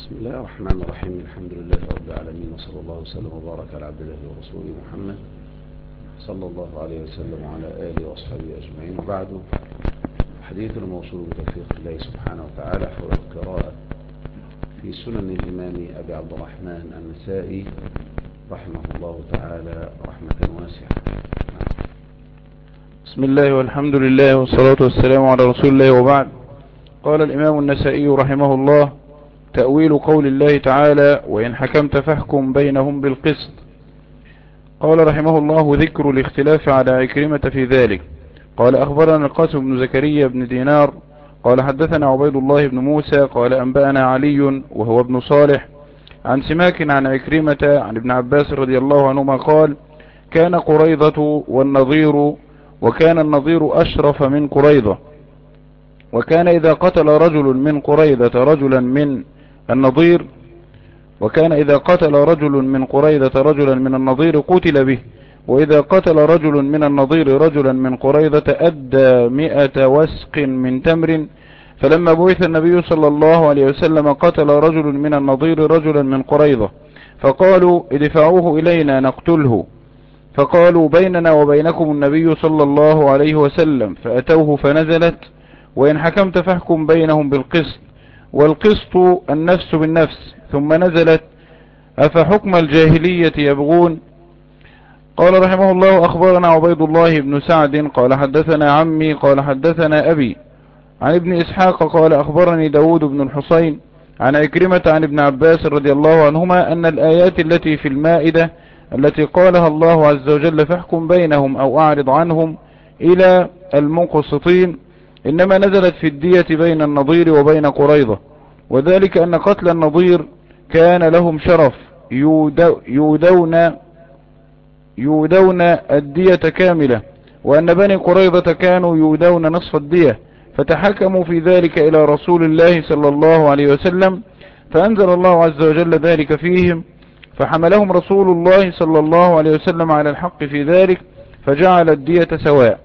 بسم الله الرحمن الرحيم. الحمد لله رب العالمين، وصلى الله وسلم وبارك على عبد الله ورسوله محمد صلى الله عليه وسلم وعلى آله وأصحابه أجمعين. وبعد، حديث الموصول بتوفيق الله سبحانه وتعالى حول القراءة في سنن الإمام أبي عبد الرحمن النسائي رحمه الله تعالى رحمة واسعة. بسم الله والحمد لله والصلاة والسلام على رسول الله، وبعد. قال الإمام النسائي رحمه الله: تأويل قول الله تعالى: وإن حكمت فاحكم بينهم بالقسط. قال رحمه الله: ذكر الاختلاف على عكرمة في ذلك. قال: أخبرنا القاسم بن زكريا بن دينار قال حدثنا عبيد الله بن موسى قال أنبأنا علي وهو ابن صالح عن سماك عن عكرمة عن ابن عباس رضي الله عنهما قال: كان قريضة والنظير، وكان النظير أشرف من قريضة، وكان إذا قتل رجل من قريضة رجلا من النظير رجلا من النظير قتل به، وإذا قتل رجل من النظير رجلا من قريضة أدى 100 وسق من تمر. فلما بعث النبي صلى الله عليه وسلم قتل رجل من النظير رجلا من قريضة، فقالوا: ادفعوه إلينا نقتله. فقالوا: بيننا وبينكم النبي صلى الله عليه وسلم. فأتوه فنزلت: وإن حكمت فاحكم بينهم بالقسط، والقسط النفس بالنفس. ثم نزلت: أفحكم الجاهلية يبغون. قال رحمه الله: أخبرنا عبيد الله بن سعد قال حدثنا عمي قال حدثنا أبي عن ابن إسحاق قال أخبرني داود بن الحصين عن عكرمة عن ابن عباس رضي الله عنهما أن الآيات التي في المائدة التي قالها الله عز وجل: فاحكم بينهم أو أعرض عنهم إلى المقسطين، إنما نزلت في الدية بين النظير وبين قريضة، وذلك أن قتل النظير كان لهم شرف، يودون الدية كاملة، وأن بني قريضة كانوا يودون نصف الدية، فتحكموا في ذلك إلى رسول الله صلى الله عليه وسلم، فأنزل الله عز وجل ذلك فيهم، فحملهم رسول الله صلى الله عليه وسلم على الحق في ذلك، فجعل الدية سواء.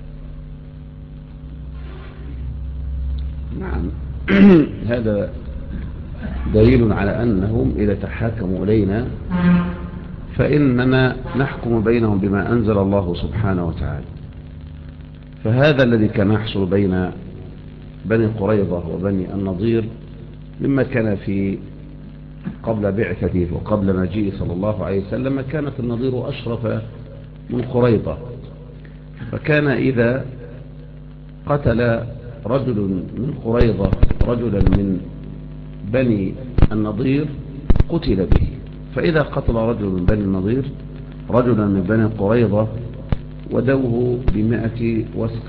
نعم. هذا دليل على أنهم إذا تحاكموا إلينا فإننا نحكم بينهم بما أنزل الله سبحانه وتعالى. فهذا الذي كان يحصل بين بني قريظة وبني النضير مما كان في قبل بعثته وقبل مجيء صلى الله عليه وسلم، كانت النضير أشرف من قريظة، فكان إذا قتل رجل من قريظة رجلا من بني النضير قتل به، فإذا قتل رجل من بني النضير رجلا من بني قريظة ودوه ب100 وسق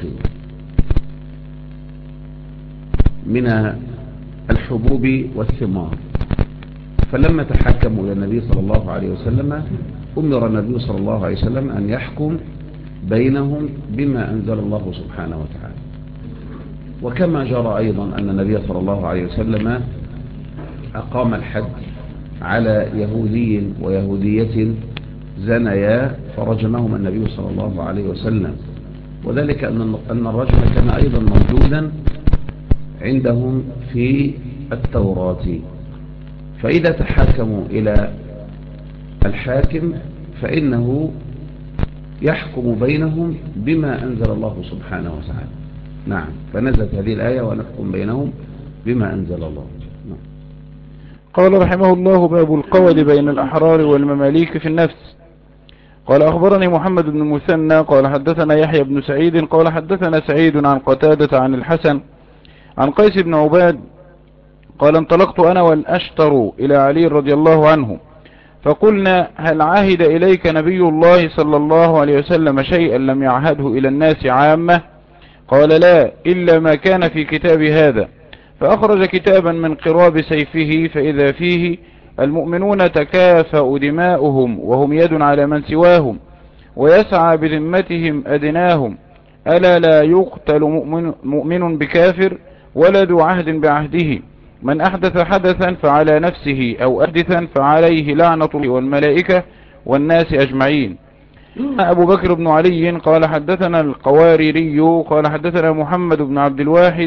من الحبوب والثمار. فلما تحكموا إلى النبي صلى الله عليه وسلم أمر النبي صلى الله عليه وسلم أن يحكم بينهم بما أنزل الله سبحانه وتعالى. وكما جرى أيضا أن النبي صلى الله عليه وسلم أقام الحد على يهودي ويهودية زنيا فرجمهم النبي صلى الله عليه وسلم، وذلك أن الرجم كان أيضا موجودا عندهم في التوراة. فإذا تحاكموا إلى الحاكم فإنه يحكم بينهم بما أنزل الله سبحانه وتعالى. نعم، فنزلت هذه الآية: ونحكم بينهم بما أنزل الله. نعم. قال رحمه الله: باب القول بين الأحرار والمماليك في النفس. قال: أخبرني محمد بن المثنى قال حدثنا يحيى بن سعيد قال حدثنا سعيد عن قتادة عن الحسن عن قيس بن عباد قال: انطلقت أنا والأشتر إلى علي رضي الله عنه، فقلنا: هل عهد إليك نبي الله صلى الله عليه وسلم شيئا لم يعهده إلى الناس عامة؟ قال: لا، إلا ما كان في كتاب هذا. فأخرج كتابا من قراب سيفه، فإذا فيه: المؤمنون تكافأ دماؤهم وهم يد على من سواهم، ويسعى بذمتهم أدناهم، ألا لا يقتل مؤمن بكافر ولا ذو عهد بعهده، من أحدث حدثا فعلى نفسه أو أحدثا فعليه لعنة الله والملائكة والناس أجمعين. أبو بكر بن علي قال حدثنا القواريري قال حدثنا محمد بن عبد الواحد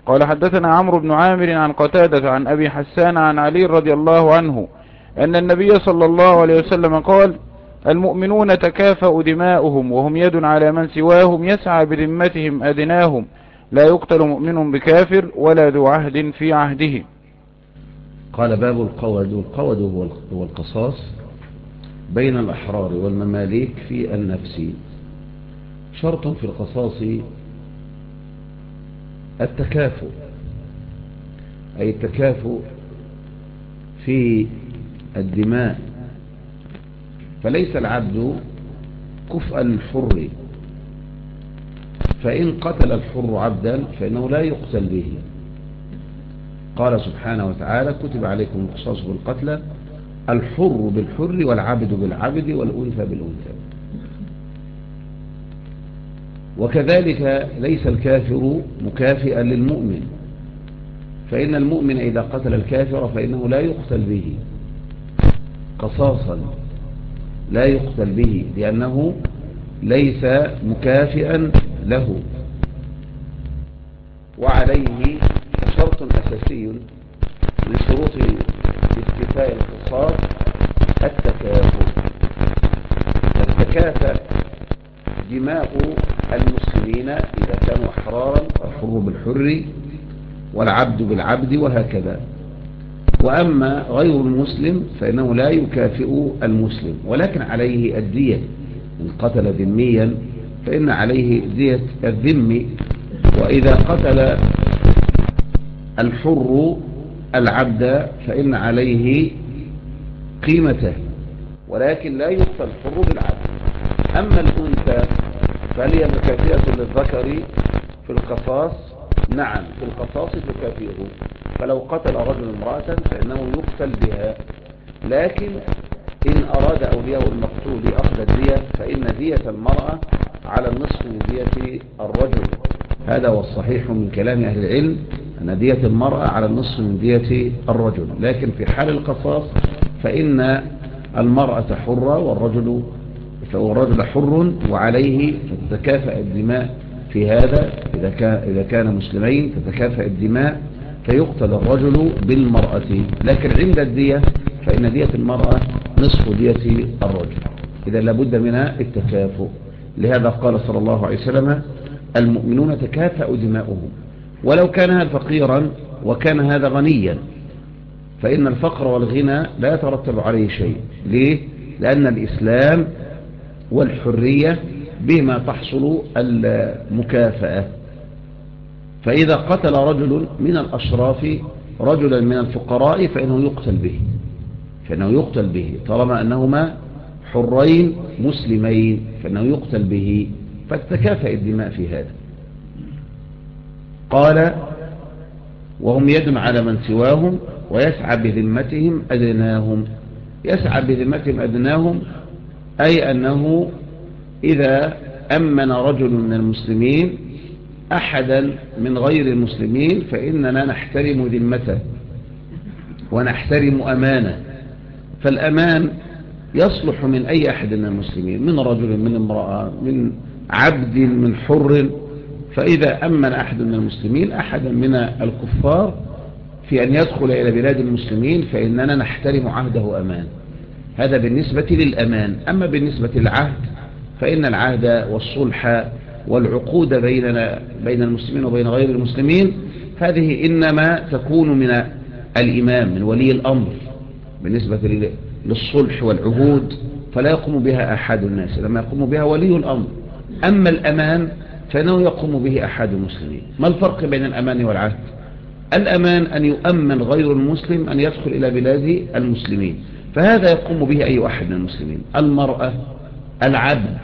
قال حدثنا عمرو بن عامر عن قتادة عن أبي حسان عن علي رضي الله عنه أن النبي صلى الله عليه وسلم قال: المؤمنون تكافأ دماؤهم وهم يد على من سواهم يسعى بذمتهم أدناهم لا يقتل مؤمن بكافر ولا ذو عهد في عهده. قال باب القود. والقود هو القصاص بين الأحرار والمماليك في النفس. شرط في القصاص التكافؤ، أي التكافؤ في الدماء، فليس العبد كفءا للحر، فإن قتل الحر عبدا فإنه لا يقتل به. قال سبحانه وتعالى: كتب عليكم القصاص بالقتلى، الحر بالحر والعبد بالعبد والأنثى بالأنثى. وكذلك ليس الكافر مكافئا للمؤمن، فإن المؤمن إذا قتل الكافر فإنه لا يقتل به قصاصا، لا يقتل به لأنه ليس مكافئا له. وعليه شرط أساسي من شروط استيفاء القصاص التكافؤ. تتكافأ دماء المسلمين إذا كانوا أحرارا، الحر بالحر والعبد بالعبد وهكذا. وأما غير المسلم فإنه لا يكافئ المسلم، ولكن عليه الدية. إن قتل ذميا فإن عليه دية الذم. وإذا قتل الحر العبد فإن عليه قيمته، ولكن لا يقتل الحر بالعبد. أما الأنثى فهي مكافئة للذكر في القصاص. نعم، في القصاص تكافئه، فلو قتل رجل امرأة فإنه يقتل بها، لكن إن أراد أولياء المقتول أخذ الدية فإن دية المرأة على النصف من دية الرجل. هذا هو الصحيح من كلام أهل العلم، أن دية المرأة على النصف من دية الرجل. لكن في حال القصاص فإن المرأة حرة والرجل حر، وعليه تتكافأ الدماء في هذا. إذا كان مسلمين تتكافأ الدماء فيقتل الرجل بالمرأة. لكن عند الدية فإن دية المرأة نصف دية الرجل. إذا لابد من التكافؤ. لهذا قال صلى الله عليه وسلم: المؤمنون تكافأ دماؤهم. ولو كان هذا فقيرا وكان هذا غنيا فإن الفقر والغنى لا يترتب عليه شيء. ليه؟ لأن الإسلام والحرية بما تحصل المكافأة. فإذا قتل رجل من الأشراف رجلا من الفقراء فإنه يقتل به طالما أنهما حرين مسلمين، فإنه يقتل به، فتتكافأ الدماء في هذا. قال: وهم يد على من سواهم ويسعى بذمتهم أدناهم. يسعى بذمتهم أدناهم أي أنه إذا أمن رجل من المسلمين أحدا من غير المسلمين فإننا نحترم ذمته ونحترم أمانه. فالأمان يصلح من أي أحد من المسلمين، من رجل، من امرأة، من عبد، من حر. فإذا أمن أحد من المسلمين أحدا من الكفار في أن يدخل إلى بلاد المسلمين فإننا نحترم عهده أمان. هذا بالنسبة للأمان. أما بالنسبة للعهد فإن العهد والصلح والعقود بين المسلمين وبين غير المسلمين هذه إنما تكون من الإمام، من ولي الأمر. بالنسبة للصلح والعهود فلا يقوم بها أحد الناس، لما يقوم بها ولي الأمر. أما الأمان فإنه يقوم به أحد المسلمين. ما الفرق بين الأمان والعهد؟ الأمان أن يؤمن غير المسلم أن يدخل إلى بلاد المسلمين، فهذا يقوم به أي أحد من المسلمين. المرأة، العبد،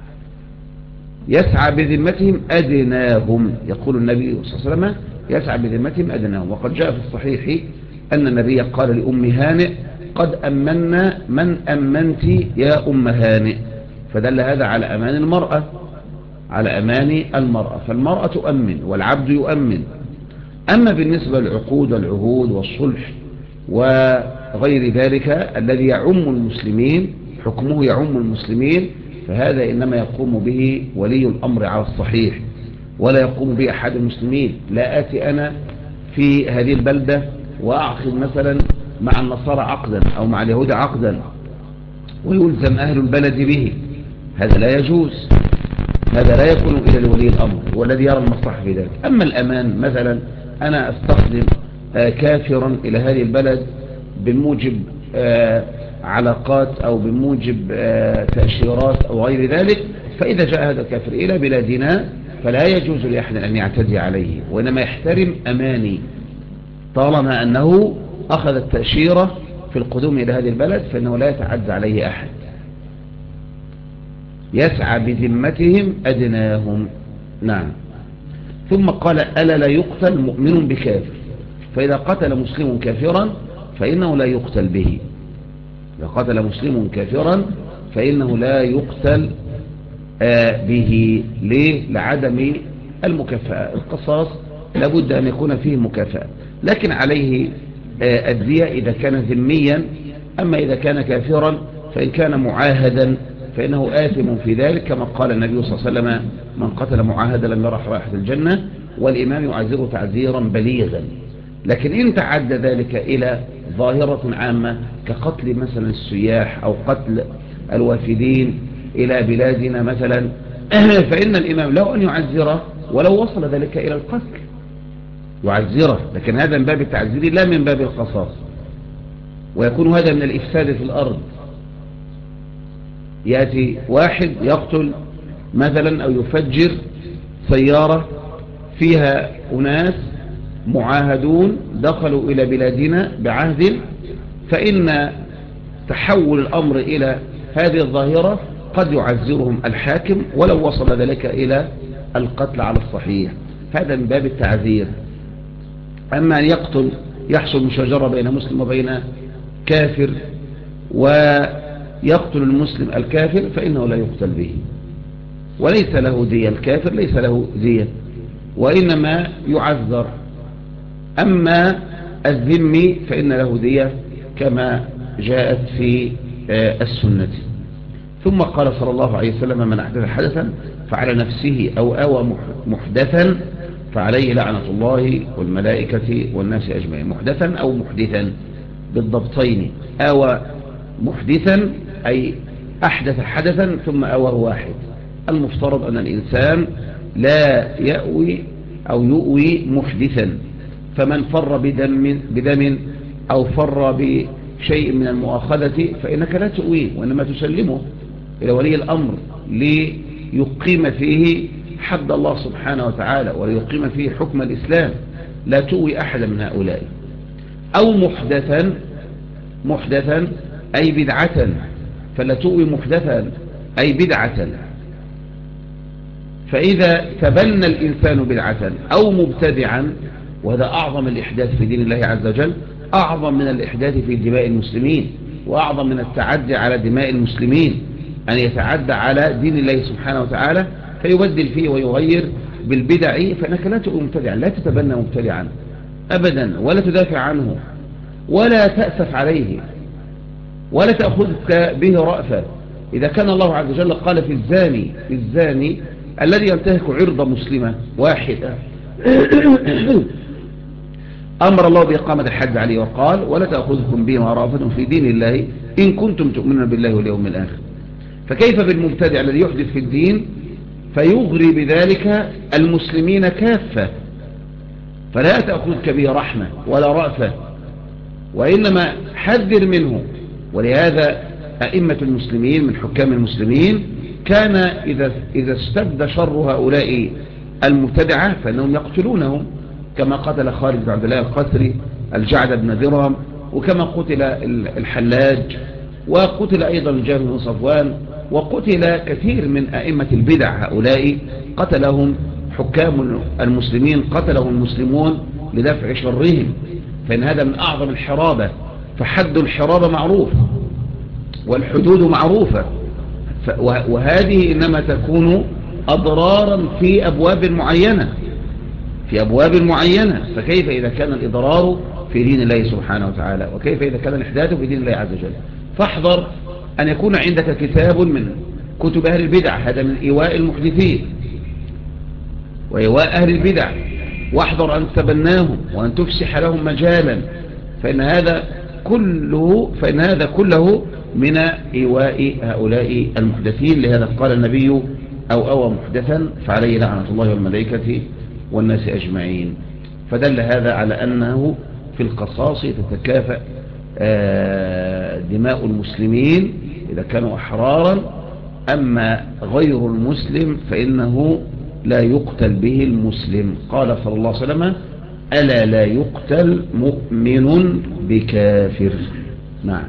يسعى بذمتهم أدناهم. يقول النبي صلى الله عليه وسلم: يسعى بذمتهم أدناهم. وقد جاء في الصحيح أن النبي قال لأم هانئ: قد أمنا من أمنت يا أم هانئ. فدل هذا على أمان المرأة، على أمان المرأة. فالمرأة تؤمن والعبد يؤمن. أما بالنسبة للعقود والعهود والصلح وغير ذلك الذي يعم المسلمين، حكمه يعم المسلمين، فهذا إنما يقوم به ولي الأمر على الصحيح. ولا يقوم به أحد المسلمين. لا آتي أنا في هذه البلدة وأعقد مثلا مع النصارى عقدا أو مع اليهود عقدا ويلزم أهل البلد به، هذا لا يجوز، هذا لا يكون إلى لولي الأمر والذي يرى المصلحة في ذلك. أما الأمان مثلا أنا أستخدم كافرا إلى هذه البلد بموجب علاقات أو بموجب تأشيرات أو غير ذلك، فإذا جاء هذا الكافر إلى بلادنا فلا يجوز لأحد أن يعتدي عليه، وإنما يحترم أماني طالما أنه أخذ التأشيرة في القدوم إلى هذه البلد، فإنه لا يتعدى عليه أحد، يسعى بذمتهم أدناهم. نعم. ثم قال ألا لا يقتل مؤمن بكافر، فإذا قتل مسلم كافرا فإنه لا يقتل به. إذا قتل مسلم كافرا فإنه لا يقتل به. ليه؟ لعدم المكافأة. القصاص لابد أن يكون فيه مكافأة، لكن عليه الدية إذا كان ذميا. أما إذا كان كافرا فإن كان معاهدا فإنه آثم في ذلك، كما قال النبي صلى الله عليه وسلم من قتل معاهدا لم يرح رائحة الجنة، والإمام يعزره تعزيرا بليغا. لكن إن تعدى ذلك إلى ظاهرة عامة كقتل مثلا السياح أو قتل الوافدين إلى بلادنا مثلا فإن الإمام له أن يعزره ولو وصل ذلك إلى القتل يعزره، لكن هذا من باب التعزير لا من باب القصاص، ويكون هذا من الإفساد في الأرض. يأتي واحد يقتل مثلا أو يفجر سيارة فيها أناس معاهدون دخلوا إلى بلادنا بعهد، فإن تحول الأمر إلى هذه الظاهرة قد يعزرهم الحاكم ولو وصل ذلك إلى القتل على الصحيح، هذا من باب التعزير. أما أن يحصل مشاجرة بين مسلم وبين كافر ويقتل المسلم الكافر فإنه لا يقتل به وليس له دية، الكافر ليس له دية وإنما يعذر. أما الذمي فإن له دية كما جاءت في السنة. ثم قال صلى الله عليه وسلم من أحدث حدثا فعلى نفسه أو آوى محدثا فعليه لعنة الله والملائكة والناس أجمعين. محدثا أو محدثا بالضبطين. آوى محدثا أي أحدث حدثا ثم آواه واحد. المفترض أن الإنسان لا يأوي أو يؤوي محدثا، فمن فر بدم أو فر بشيء من المؤاخذة فإنك لا تؤويه وإنما تسلمه إلى ولي الأمر ليقيم فيه حد الله سبحانه وتعالى وليقيم فيه حكم الإسلام، لا تؤوي أحدا من هؤلاء. أو محدثا أي بدعة، فلا تؤوي محدثا أي بدعة. فإذا تبنى الإنسان بدعة أو مبتدعا، وهذا أعظم الإحداث في دين الله عز وجل، أعظم من الإحداث في دماء المسلمين وأعظم من التعدي على دماء المسلمين، أن يتعدى على دين الله سبحانه وتعالى فيبدل فيه ويغير بالبدع، فإنك لا تؤوي مبتدعا، لا تتبنى مبتدعا أبدا ولا تدافع عنه ولا تأسف عليه ولا تأخذك به رأفة. إذا كان الله عز وجل قال في الزاني الذي ينتهك عرض مسلمة واحدة أمر الله بإقامة الحد عليه وقال ولا تأخذكم بما رأفة في دين الله إن كنتم تؤمنون بالله واليوم الآخر. فكيف بالمبتدع الذي يحدث في الدين فيغري بذلك المسلمين كافة؟ فلا تأخذك به رحمة ولا رأفة، وإنما حذر منه. ولهذا أئمة المسلمين من حكام المسلمين كان إذا اشتد شر هؤلاء المبتدعة فإنهم يقتلونهم، كما قتل خالد بن عبد الله القسري الجعد بن درهم، وكما قتل الحلاج، وقتل أيضا الجابر بن صفوان، وقتل كثير من أئمة البدع. هؤلاء قتلهم حكام المسلمين، قتلهم المسلمون لدفع شرهم، فإن هذا من أعظم الحرابة. فحد الحرابة معروف والحدود معروفة، وهذه إنما تكون أضرارا في أبواب معينة. فكيف إذا كان الإضرار في دين الله سبحانه وتعالى، وكيف إذا كان الإحداث في دين الله عز وجل؟ فاحذر أن يكون عندك كتاب من كتب أهل البدع، هذا من إيواء المحدثين. وإيواء أهل البدع، واحذر أن تبناهم وأن تفسح لهم مجالا، فإن هذا كله من إيواء هؤلاء المحدثين. لهذا قال النبي: أو أوى محدثا فعليه لعنة الله والملائكة والناس أجمعين. فدل هذا على أنه في القصاص تتكافأ دماء المسلمين إذا كانوا أحرارا، أما غير المسلم فإنه لا يقتل به المسلم. قال صلى الله عليه وسلم: ألا لا يقتل مؤمن بكافر. نعم.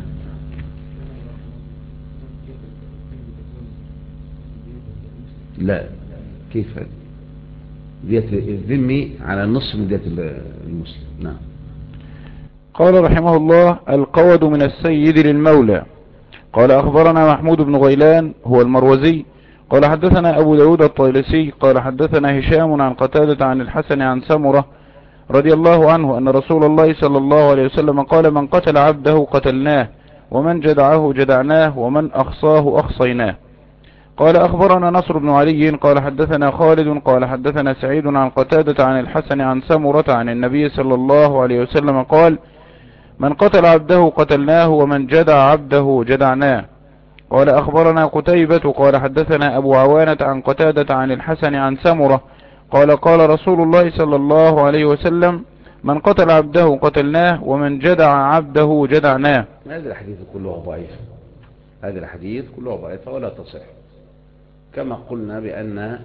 لا، كيف هذا؟ دية الذمي على النصف من دية المسلم. نعم. قال رحمه الله: القود من السيد للمولى. قال أخبرنا محمود بن غيلان هو المروزي قال حدثنا أبو داود الطيلسي قال حدثنا هشام عن قتادة عن الحسن عن سمرة رضي الله عنه أن رسول الله صلى الله عليه وسلم قال: من قتل عبده قتلناه، ومن جدعه جدعناه، ومن أخصاه أخصيناه. قال أخبرنا نصر بن علي قال حدثنا خالد قال حدثنا سعيد عن قتادة عن الحسن عن سمرة عن النبي صلى الله عليه وسلم قال: من قتل عبده قتلناه، ومن جدع عبده جدعناه. قال أخبرنا قتيبة قال حدثنا أبو عوانة عن قتادة عن الحسن عن سمرة قال: قال رسول الله صلى الله عليه وسلم: من قتل عبده قتلناه، ومن جدع عبده جدعناه. هذه الحديث كلها ضعيفة، هذه الحديث كلها ضعيفة ولا تصح، كما قلنا بأن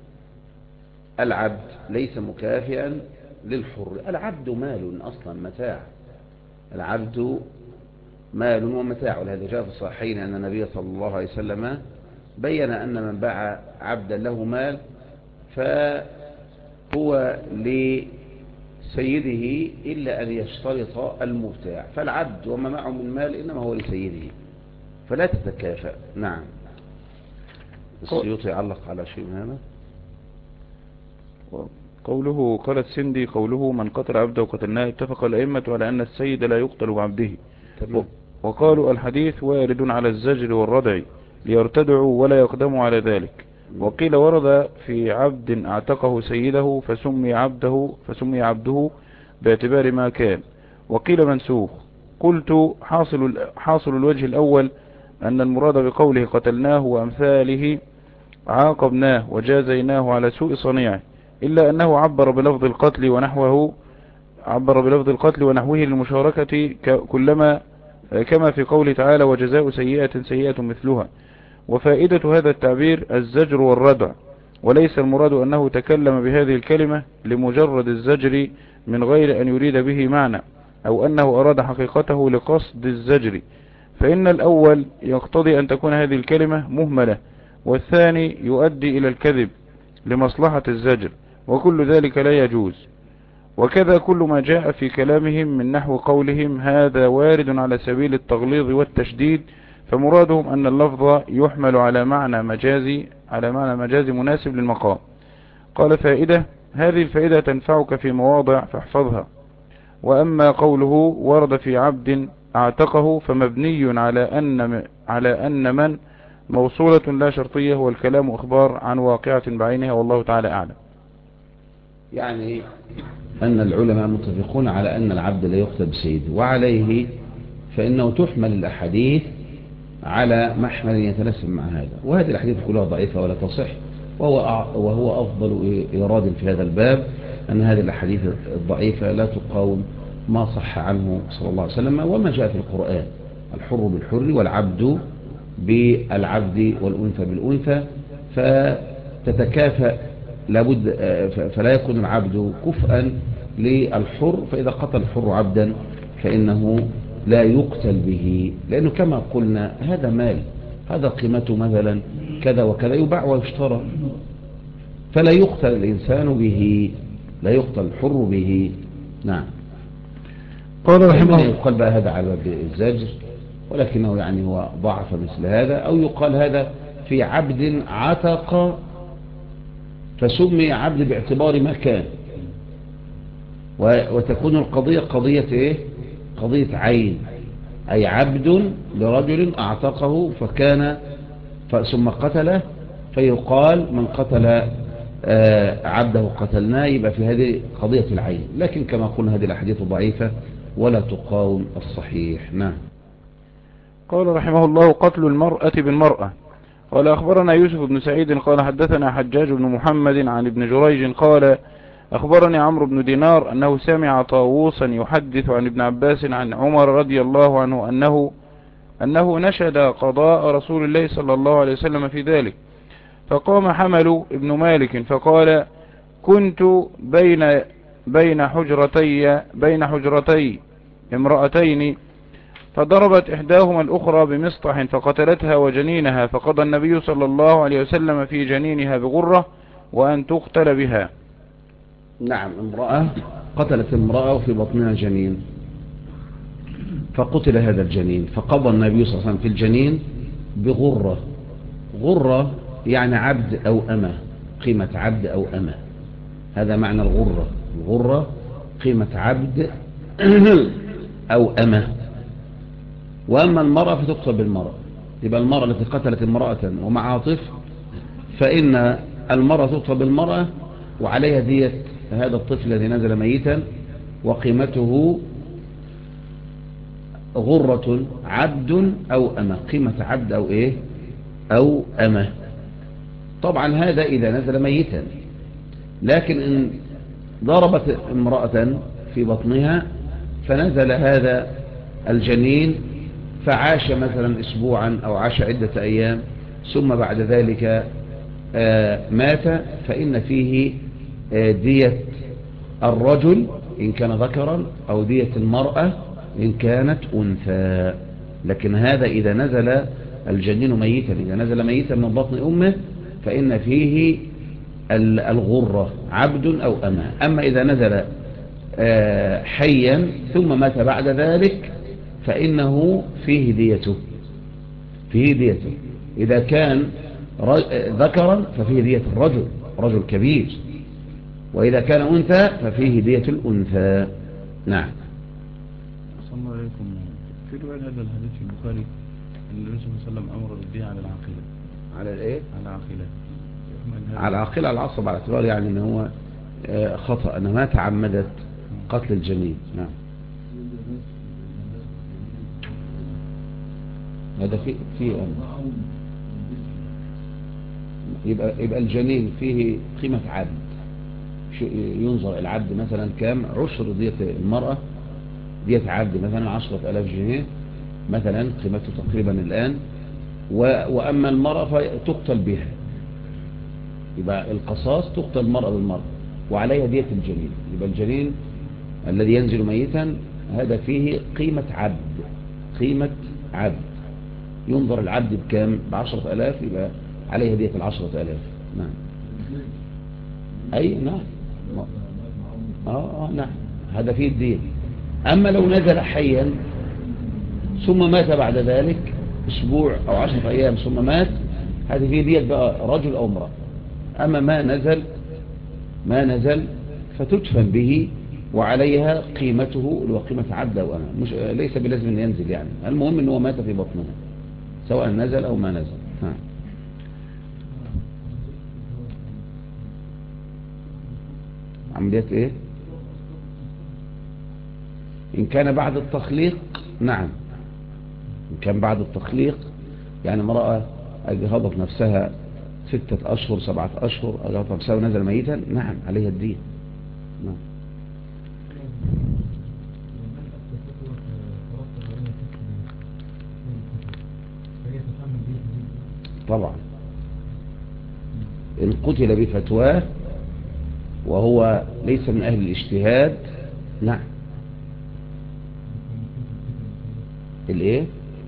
العبد ليس مكافئا للحر. العبد مال أصلا، متاع. العبد مال ومتاع، ولهذا جاء في الصحيحين أن النبي صلى الله عليه وسلم بين أن من باع عبدا له مال فهو لسيده إلا أن يشترط المبتاع، فالعبد وما معه من مال إنما هو لسيده، فلا تتكافأ. نعم. السيوطي يعلق على شيء من هذا. قوله قال السندي: قوله من قتل عبده قتلناه، اتفق الأئمة على أن السيد لا يقتل بعبده. وقالوا الحديث وارد على الزجر والردع ليرتدعوا ولا يقدموا على ذلك. وقيل ورد في عبد اعتقه سيده فسمي عبده باعتبار ما كان. وقيل منسوخ. قلت حاصل الوجه الأول أن المراد بقوله قتلناه وأمثاله عاقبناه وجازيناه على سوء صنيعه، إلا أنه عبر بلفظ القتل ونحوه للمشاركة كما في قوله تعالى: وجزاء سيئة سيئة مثلها. وفائدة هذا التعبير الزجر والردع، وليس المراد أنه تكلم بهذه الكلمة لمجرد الزجر من غير أن يريد به معنى، أو أنه أراد حقيقته لقصد الزجر، فإن الأول يقتضي أن تكون هذه الكلمة مهملة، والثاني يؤدي إلى الكذب لمصلحة الزجر، وكل ذلك لا يجوز. وكذا كل ما جاء في كلامهم من نحو قولهم هذا وارد على سبيل التغليظ والتشديد، فمرادهم أن اللفظ يحمل على معنى مجازي مناسب للمقام. قال فائدة: هذه الفائدة تنفعك في مواضع فاحفظها. وأما قوله ورد في عبد اعتقه فمبني على أن من موصولة لا شرطية، والكلام أخبار عن واقعة بعينها، والله تعالى أعلم. يعني أن العلماء متفقون على أن العبد لا يقتل بسيده، وعليه فإنه تحمل الأحاديث على محمل يتناسب مع هذا، وهذه الأحاديث كلها ضعيفة ولا تصح، وهو أفضل إيراد في هذا الباب أن هذه الأحاديث الضعيفة لا تقاوم ما صح عنه صلى الله عليه وسلم وما جاء في القرآن: الحر بالحر والعبد بالعبد والأنثى بالأنثى، فتتكافأ لابد، فلا يكون العبد كفءا للحر، فإذا قتل الحر عبدا فإنه لا يقتل به، لأنه كما قلنا هذا مال، هذا قيمته مثلا كذا وكذا، يباع ويشترى، فلا يقتل الإنسان به، لا يقتل الحر به. نعم. قال رحمه الله: يقال بقى هذا على باب الزجر، ولكنه يعني هو ضعف مثل هذا، أو يقال هذا في عبد عتق فسمي عبد باعتبار ما كان، وتكون القضية قضية إيه؟ قضية عين، أي عبد لرجل أعتقه فكان ثم قتله، فيقال من قتل عبده قتلناه، يبقى في هذه قضية العين. لكن كما قلنا هذه الأحاديث ضعيفة ولا تقاوم الصحيح. نعم. قال رحمه الله: قتل المرأة بالمرأة. قال أخبرنا يوسف بن سعيد قال حدثنا حجاج بن محمد عن ابن جريج قال أخبرني عمرو بن دينار أنه سمع طاووسا يحدث عن ابن عباس عن عمر رضي الله عنه أنه نشد قضاء رسول الله صلى الله عليه وسلم في ذلك، فقام حمل ابن مالك فقال: كنت بين حجرتي امرأتين، فضربت إحداهما الأخرى بمسطح فقتلتها وجنينها، فقضى النبي صلى الله عليه وسلم في جنينها بغرة وأن تقتل بها. نعم، امرأة قتلت امرأة وفي بطنها جنين، فقتل هذا الجنين، فقضى النبي صلى الله عليه وسلم في الجنين بغرة. غرة يعني عبد أو أمة، قيمة عبد أو أمة، هذا معنى الغرة. الغرة قيمة عبد أو أمة. وأما المرأة فتقتل بالمرأة، يبقى المرأة التي قتلت امرأة ومعها طفل فإن المرأة تقتل بالمرأة وعليها دية هذا الطفل الذي نزل ميتا، وقيمته غرة عبد أو أمة، قيمة عبد أو إيه أو أمة. طبعا هذا إذا نزل ميتا، لكن إن ضربت امرأة في بطنها فنزل هذا الجنين فعاش مثلا أسبوعا أو عاش عدة أيام ثم بعد ذلك مات، فإن فيه دية الرجل إن كان ذكرا أو دية المرأة إن كانت أنثى. لكن هذا إذا نزل الجنين ميتا، إذا نزل ميتا من بطن أمه فإن فيه الغرة عبد أو أمة. أما إذا نزل حيا ثم مات بعد ذلك فإنه فيه ديته، فيه ديته. إذا كان ذكرا ففيه دية الرجل، رجل كبير، وإذا كان أنثى ففيه دية الأنثى. نعم. صلى الله عليكم. في رواية هذا الحديث في البخاري أن النبي صلى الله عليه وسلم أمر بالدية على العاقلة. على الإيه؟ على العاقلة. على العاقلة، على العصب، على اعتبار يعني أنه هو خطأ، أنه ما تعمدت قتل الجنين. نعم. هذا في يبقى الجنين فيه قيمة عبد، ينظر العبد مثلا كام، عشر دية المرأة، دية عبد مثلا 10,000 جنيه مثلا قيمته تقريبا الآن. وأما المرأة فتقتل بها، يبقى القصاص تقتل المرأة بالمرأة وعليها دية الجنين. يبقى الجنين الذي ينزل ميتا هذا فيه قيمة عبد، قيمة عبد، ينظر العبد بكام، ب10,000، يبقى عليها دية 10,000. نعم. أي نعم. نعم، هذا فيه الدية. أما لو نزل حيا ثم مات بعد ذلك أسبوع أو 10 أيام ثم مات، هذه فيه دية بقى رجل أو امرأة. أما ما نزل فتدفن به وعليها قيمته اللي هو قيمة عبد أو أمة، مش ليس بلازم أن ينزل يعني، المهم أنه مات في بطنها سواء نزل أو ما نزل. عمليات إيه؟ إن كان بعد التخليق نعم، إن كان بعد التخليق يعني امرأة أجهضت نفسها 6 أشهر 7 أشهر، أجهضت نفسها ونزل ميتا، نعم عليها الدين. نعم. طبعا إن قتل بفتواه وهو ليس من أهل الاجتهاد، نعم. الايه؟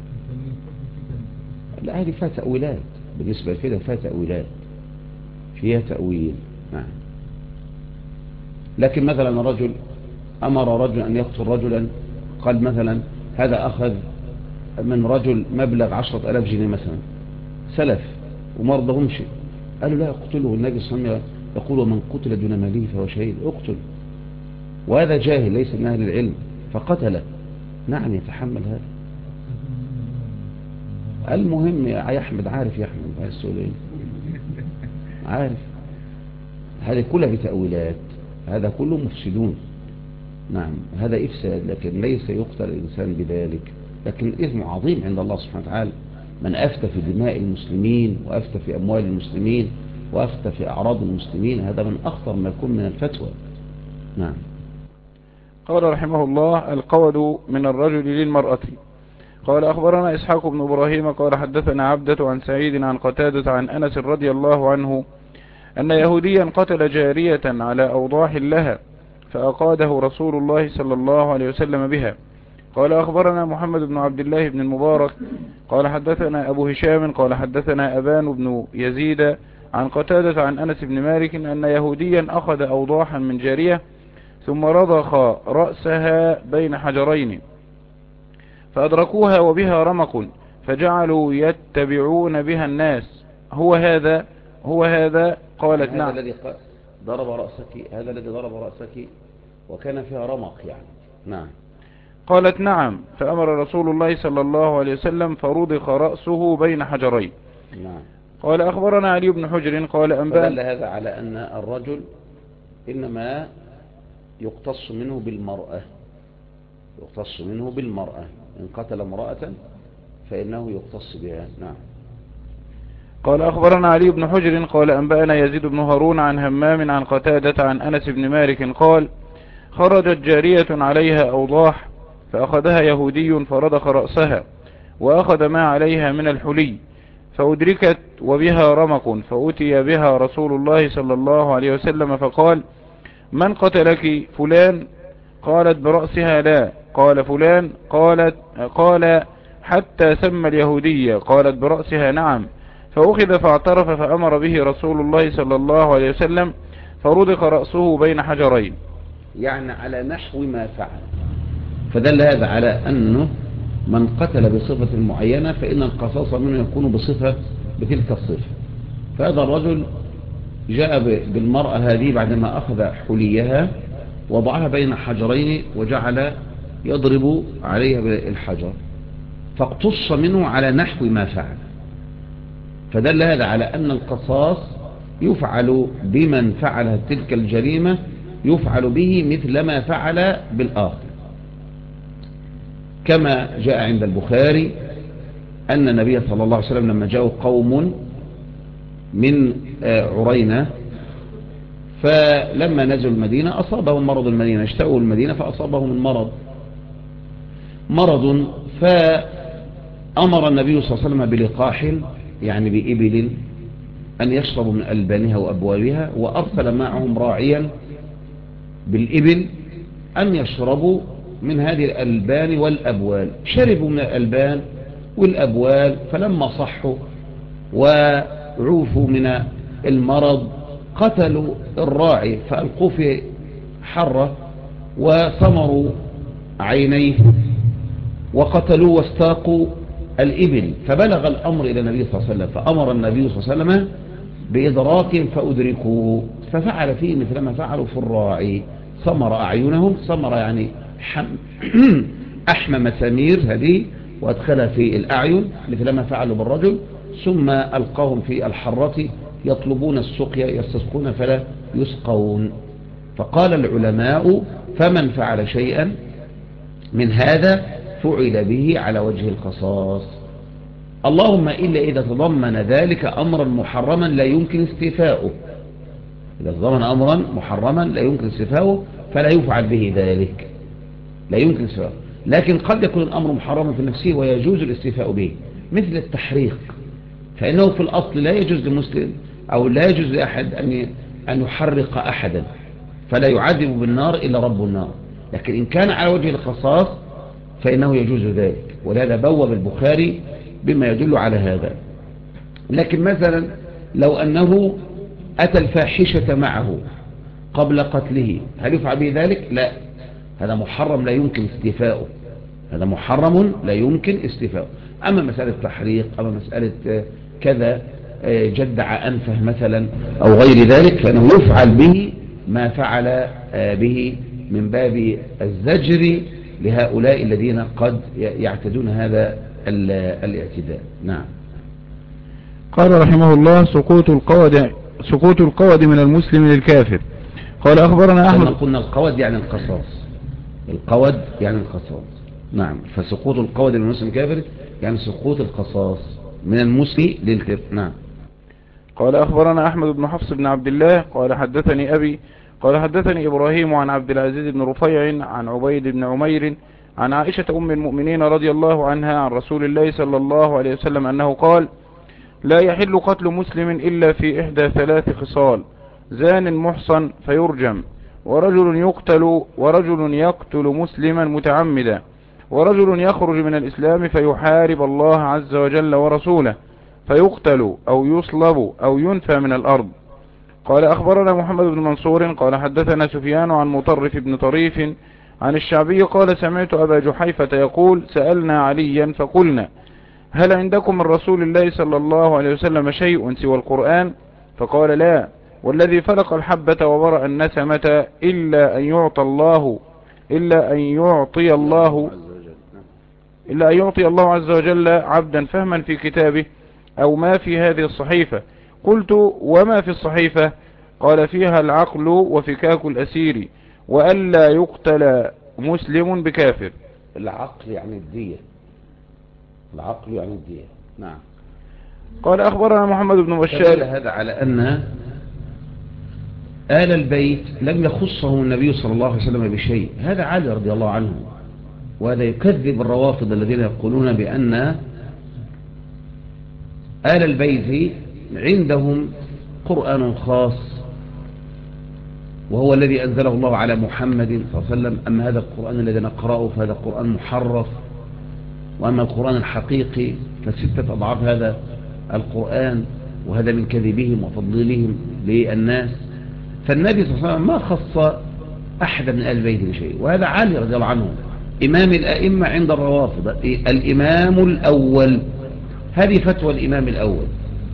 لا، هذه فيها تأويلات، بالنسبة كده فيها تأويلات، فيها تأويل. نعم. لكن مثلا رجل أمر رجل أن يقتل رجلا، قال مثلا هذا أخذ من رجل مبلغ 10,000 جنيه مثلا سلف وما رضهمش، قالوا لا اقتله، النبي صلى الله عليه وسلم يقول ومن قتل دون ماله فهو شهيد، اقتل. وهذا جاهل ليس من أهل العلم فقتله، نعم يتحمل هذا. المهم يا أحمد، عارف يا أحمد السؤالين، عارف هذه كلها بتأويلات، هذا كله مفسدون. نعم هذا إفساد، لكن ليس يقتل الإنسان بذلك، لكن الإثم عظيم عند الله سبحانه وتعالى. من أفتى في دماء المسلمين وأفتى في أموال المسلمين وأفتى في أعراض المسلمين، هذا من أخطر ما يكون من الفتوى. نعم. قال رحمه الله: القود من الرجل للمرأة. قال أخبرنا إسحاق بن إبراهيم قال حدثنا عبدة عن سعيد عن قتادة عن أنس رضي الله عنه أن يهوديا قتل جارية على أوضاح لها فأقاده رسول الله صلى الله عليه وسلم بها. قال أخبرنا محمد بن عبد الله بن المبارك قال حدثنا أبو هشام قال حدثنا أبان بن يزيد عن قتادة عن أنس بن مالك أن يهوديا أخذ أوضاحا من جارية ثم رضخ رأسها بين حجرين فأدركوها وبها رمق فجعلوا يتبعون بها الناس. هو هذا قالت نعم. هذا الذي ضرب رأسك، هذا الذي ضرب رأسك وكان فيها رمق يعني. نعم. قالت نعم. فأمر رسول الله صلى الله عليه وسلم فرضخ رأسه بين حجرين. نعم. قال أخبرنا علي بن حجر قال فدل هذا على أن الرجل إنما يقتص منه بالمرأة، يقتص منه بالمرأة، إن قتل امرأة فإنه يقتص بها. نعم. قال أخبرنا علي بن حجر قال أنبأنا يزيد بن هارون عن همام عن قتادة عن أنس بن مالك قال خرجت جارية عليها أوضاح فأخذها يهودي فرضخ رأسها وأخذ ما عليها من الحلي فأدركت وبها رمق فأتي بها رسول الله صلى الله عليه وسلم فقال من قتلك؟ فلان. قالت برأسها لا. قال فلان. قال حتى سمى اليهودية. قالت برأسها نعم. فأخذ فاعترف فأمر به رسول الله صلى الله عليه وسلم فرضخ رأسه بين حجرين، يعني على نحو ما فعل. فدل هذا على أنه من قتل بصفة معينة فإن القصاص منه يكون بتلك الصفة. فهذا الرجل جاء بالمرأة هذه بعدما أخذ حليها وضعها بين حجرين وجعل يضرب عليها بالحجر، فاقتص منه على نحو ما فعل. فدل هذا على أن القصاص يفعل بمن فعل تلك الجريمة، يفعل به مثل ما فعل بالآخر، كما جاء عند البخاري أن النبي صلى الله عليه وسلم لما جاءوا قوم من عرينة فلما نزلوا المدينة أصابهم مرض المدينة، اشتأوا المدينة فأصابهم مرض فأمر النبي صلى الله عليه وسلم بلقاح يعني بإبل أن يشربوا من ألبانها وأبوابها، وأرسل معهم راعيا بالإبل أن يشربوا من هذه الألبان والأبوال. شربوا من الألبان والأبوال فلما صحوا وعوفوا من المرض قتلوا الراعي فألقوا في حرة وثمروا عينيه وقتلوا واستاقوا الإبل، فبلغ الأمر إلى النبي صلى الله عليه وسلم فأمر النبي صلى الله عليه وسلم بإدراك فأدركوا، ففعل فيه مثل ما فعلوا في الراعي، ثمر أعينهم، ثمر يعني أحمى مسامير هذه وأدخلها في الأعين مثل ما فعلوا بالرجل، ثم ألقاهم في الحرة يطلبون السقيا يستسقون فلا يسقون. فقال العلماء فمن فعل شيئا من هذا فعل به على وجه القصاص، اللهم إلا إذا تضمن ذلك أمرا محرما لا يمكن استيفاؤه. إذا تضمن أمرا محرما لا يمكن استيفاؤه فلا يفعل به ذلك، لا يمكن استيفاؤه. لكن قد يكون الأمر محرما في نفسه ويجوز الاستيفاء به، مثل التحريق، فإنه في الأصل لا يجوز لمسلم أو لا يجوز لأحد أن يحرق أحدا، فلا يعذب بالنار إلا رب النار. لكن إن كان على وجه القصاص فإنه يجوز ذلك، ولهذا بوب البخاري بما يدل على هذا. لكن مثلا لو أنه أتى الفاحشة معه قبل قتله هل يفعل به ذلك؟ لا، هذا محرم لا يمكن استيفاؤه، هذا محرم لا يمكن استيفاؤه. أما مسألة تحريق، أما مسألة كذا جدع أنفه مثلا أو غير ذلك فإنه يفعل به ما فعل به من باب الزجر لهؤلاء الذين قد يعتدون هذا الاعتداء. نعم. قال رحمه الله: سقوط القود من المسلم للكافر. قال أخبرنا أحمد. قلنا القود يعني القصاص، القود يعني القصاص. نعم، فسقوط القود من المسلم الكافر يعني سقوط القصاص من المسلم للكافر. نعم. قال أخبرنا أحمد بن حفص بن عبد الله قال حدثني أبي قال حدثني إبراهيم عن عبد العزيز بن رفيع عن عبيد بن عمير عن عائشة أم المؤمنين رضي الله عنها عن رسول الله صلى الله عليه وسلم أنه قال: لا يحل قتل مسلم إلا في إحدى ثلاث خصال: زان محصن فيرجم، ورجل يقتل مسلما متعمدا، ورجل يخرج من الإسلام فيحارب الله عز وجل ورسوله فيقتل أو يصلب أو ينفى من الأرض. قال أخبرنا محمد بن منصور قال حدثنا سفيان عن مطرف بن طريف عن الشعبي قال: سمعت أبا جحيفة يقول: سألنا عليا فقلنا: هل عندكم من رسول الله صلى الله عليه وسلم شيء سوى القرآن؟ فقال: لا، والذي فلق الحبة وبرأ النسمة إلا أن يعطي الله عز وجل عبدا فهما في كتابه أو ما في هذه الصحيفة. قلت: وما في الصحيفة؟ قال: فيها العقل وفكاك الأسير وألا يقتل مسلم بكافر. العقل يعني الدية، العقل يعني الدية. نعم. قال أخبرنا محمد بن بشار. هذا على أن آل البيت لم يخصه النبي صلى الله عليه وسلم بشيء. هذا علي رضي الله عنه، وهذا يكذب الروافض الذين يقولون بأن آل البيت عندهم قرآن خاص وهو الذي أنزله الله على محمد صلى الله عليه وسلم. أما هذا القرآن الذي نقرأه فهذا قرآن محرف، وأما القرآن الحقيقي فستة أضعاف هذا القرآن، وهذا من كذبهم وتضليلهم للناس. فالنبي صلى الله عليه وسلم ما خص أحد من آل البيت بشيء. وهذا علي رضي الله عنه إمام الأئمة عند الروافض، الإمام الأول. هذه فتوى الإمام الأول،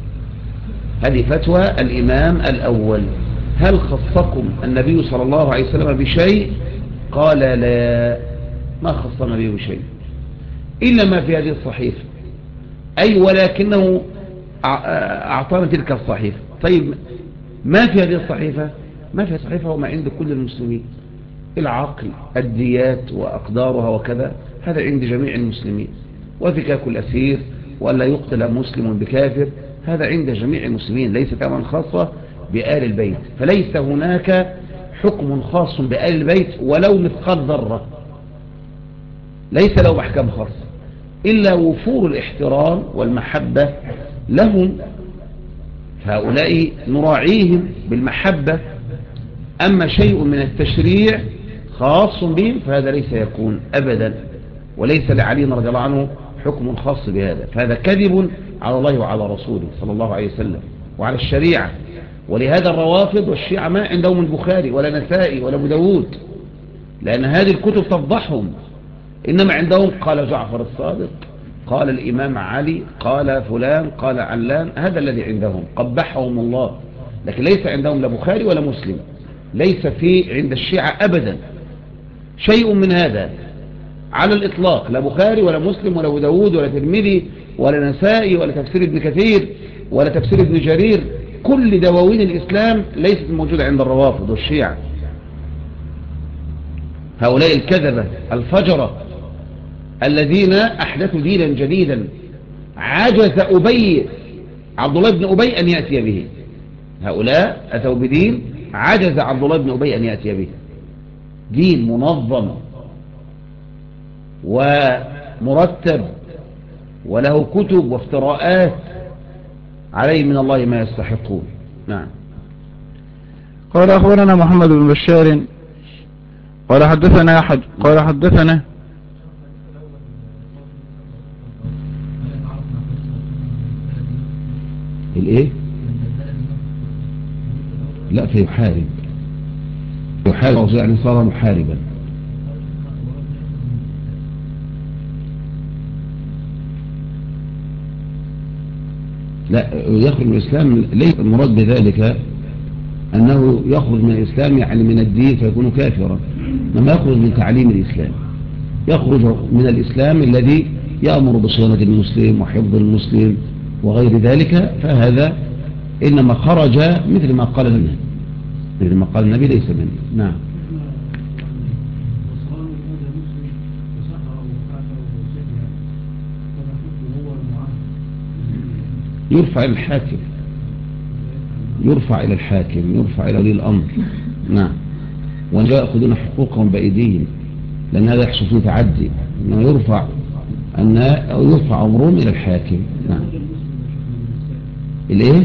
هذه فتوى الإمام الأول. هل خصكم النبي صلى الله عليه وسلم بشيء؟ قال: لا، ما خص النبي بشيء إلا ما في هذه الصحيفة، أي ولكنه أعطانا تلك الصحيفة. طيب ما في هذه الصحيفة؟ ما في الصحيفة وما عند كل المسلمين: العقل، الديات وأقدارها وكذا، هذا عند جميع المسلمين. وفكاك الأسير وألا يقتل مسلم بكافر، هذا عند جميع المسلمين، ليس كمان خاصة بآل البيت. فليس هناك حكم خاص بآل البيت ولو مثقال ذرة، ليس له أحكام خاصة إلا وفور الاحترام والمحبة لهم، فهؤلاء نراعيهم بالمحبة. أما شيء من التشريع خاص بهم فهذا ليس يكون أبدا، وليس لعلي رضي الله عنه حكم خاص بهذا. فهذا كذب على الله وعلى رسوله صلى الله عليه وسلم وعلى الشريعة. ولهذا الروافض والشيعة ما عندهم البخاري ولا نسائي ولا أبو داود، لأن هذه الكتب تفضحهم. إنما عندهم قال جعفر الصادق، قال الإمام علي، قال فلان، قال علان، هذا الذي عندهم، قبحهم الله. لكن ليس عندهم لا بخاري ولا مسلم، ليس في عند الشيعة أبدا شيء من هذا على الإطلاق، لا بخاري ولا مسلم ولا أبو داود ولا ترمذي ولا نسائي ولا تفسير ابن كثير ولا تفسير ابن جرير. كل دواوين الإسلام ليست موجودة عند الروافض والشيعة. هؤلاء الكذبة الفجرة الذين أحدثوا دينا جديدا عجز عبد الله بن أبي أن يأتي به. هؤلاء أتوا بدين عجز عبد الله بن أبي أن يأتي به، دين منظم ومرتب وله كتب وافتراءات عليه من الله ما يستحقون. نعم. قال أخبرنا محمد بن بشار قال حدثنا أحد قال حدثنا الايه؟ لا، فيحارب، يحارب يعني صار محاربا. لا، يخرج من الإسلام ليس المراد بذلك أنه يخرج من الإسلام يعني من الدين فيكون كافرا، لما يخرج من تعليم الإسلام، يخرج من الإسلام الذي يأمر بصيانة المسلم وحفظ المسلم وغير ذلك، فهذا إنما خرج مثل ما قال النبي، مثل ما قال النبي ليس منه. نعم. يرفع إلى الحاكم، يرفع إلى الحاكم، يرفع إلى ولي الأمر. نعم. وأن لا يأخذون حقوقهم بأيديهم، لأن هذا يحصل فيه تعدي، أنه يرفع أمرهم إلى الحاكم. نعم. الإيه؟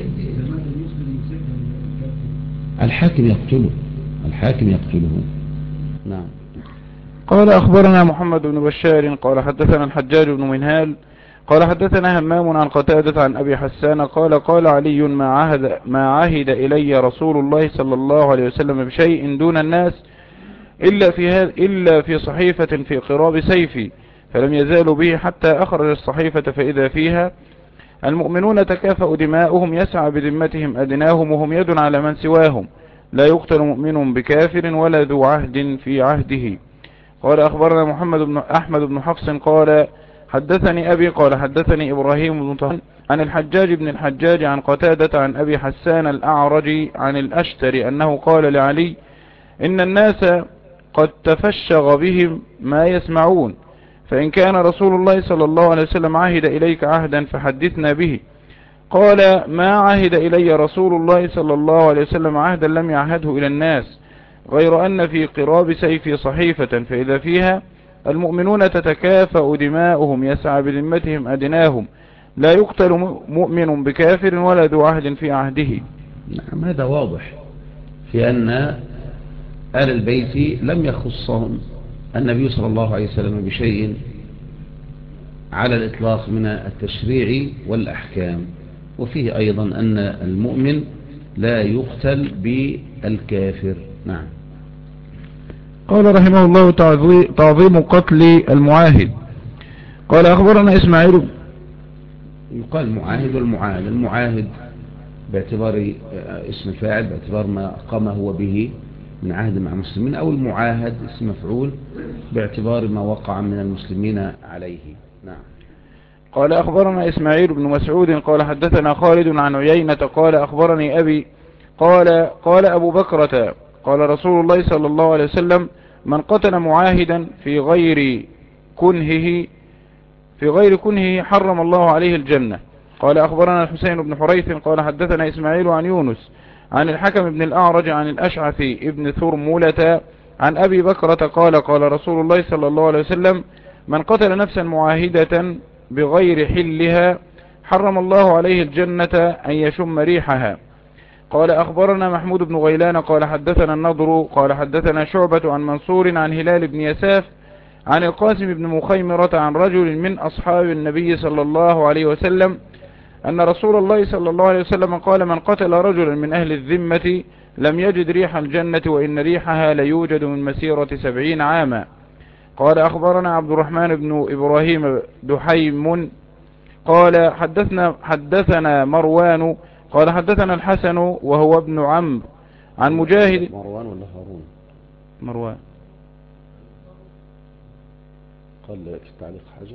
الحاكم يقتله، الحاكم يقتله. نعم. قال أخبرنا محمد بن بشار قال حدثنا الحجاج بن منهال قال حدثنا همام عن قتادة عن أبي حسان قال قال علي ما عهد إلي رسول الله صلى الله عليه وسلم بشيء دون الناس إلا في صحيفة في قراب سيفي، فلم يزالوا به حتى أخرج الصحيفة فإذا فيها: المؤمنون تكافأ دماؤهم يسعى بذمتهم أدناهم وهم يد على من سواهم، لا يقتل مؤمن بكافر ولا ذو عهد في عهده. قال أخبرنا أحمد بن حفص قال حدثني أبي قال حدثني إبراهيم بن طهمان عن الحجاج بن الحجاج عن قتادة عن أبي حسان الأعرج عن الأشتر أنه قال لعلي: إن الناس قد تفشغ بهم ما يسمعون، فإن كان رسول الله صلى الله عليه وسلم عهد إليك عهدا فحدثنا به. قال: ما عهد إلي رسول الله صلى الله عليه وسلم عهدا لم يعهده إلى الناس، غير أن في قراب سيفي صحيفة فإذا فيها: المؤمنون تتكافأ دماؤهم يسعى بذمتهم أدناهم، لا يقتل مؤمن بكافر ولا ذو عهد في عهده. نعم. هذا واضح في أن آل البيت لم يخصهم النبي صلى الله عليه وسلم بشيء على الإطلاق من التشريع والأحكام، وفيه أيضا أن المؤمن لا يقتل بالكافر. نعم. قال رحمه الله: تعظيم قتل المعاهد. قال أخبرنا إسماعيل. يقال المعاهد والمعاهد، المعاهد باعتبار اسم الفاعل باعتبار ما قام هو به من عهد مع المسلمين، أو المعاهد اسم مفعول باعتبار ما وقع من المسلمين عليه. نعم. قال أخبرنا إسماعيل بن مسعود قال حدثنا خالد عن عيينة قال أخبرني أبي قال أبو بكرة قال رسول الله صلى الله عليه وسلم: من قتل معاهدا في غير كنهه حرم الله عليه الجنة. قال أخبرنا الحسين بن حريث قال حدثنا إسماعيل عن يونس عن الحكم بن الأعرج عن الأشعث ابن ثرملة عن أبي بكرة قال قال رسول الله صلى الله عليه وسلم: من قتل نفسا معاهدة بغير حلها حرم الله عليه الجنة أن يشم ريحها. قال أخبرنا محمود بن غيلان قال حدثنا النضر قال حدثنا شعبة عن منصور عن هلال بن يساف عن القاسم بن مخيمرة عن رجل من أصحاب النبي صلى الله عليه وسلم أن رسول الله صلى الله عليه وسلم قال: من قتل رجلا من أهل الذمة لم يجد ريح الجنة وإن ريحها ليوجد من مسيرة 70 عاما. قال أخبرنا عبد الرحمن بن إبراهيم دحيم قال حدثنا مروان قال حدثنا الحسن وهو ابن عمرو عن مجاهد. مروان ولا هارون؟ مروان. قال في التعليق حاجة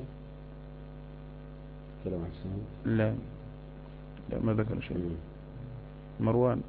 كلام عن السلام؟ لا ما ذكر شيء. مروان.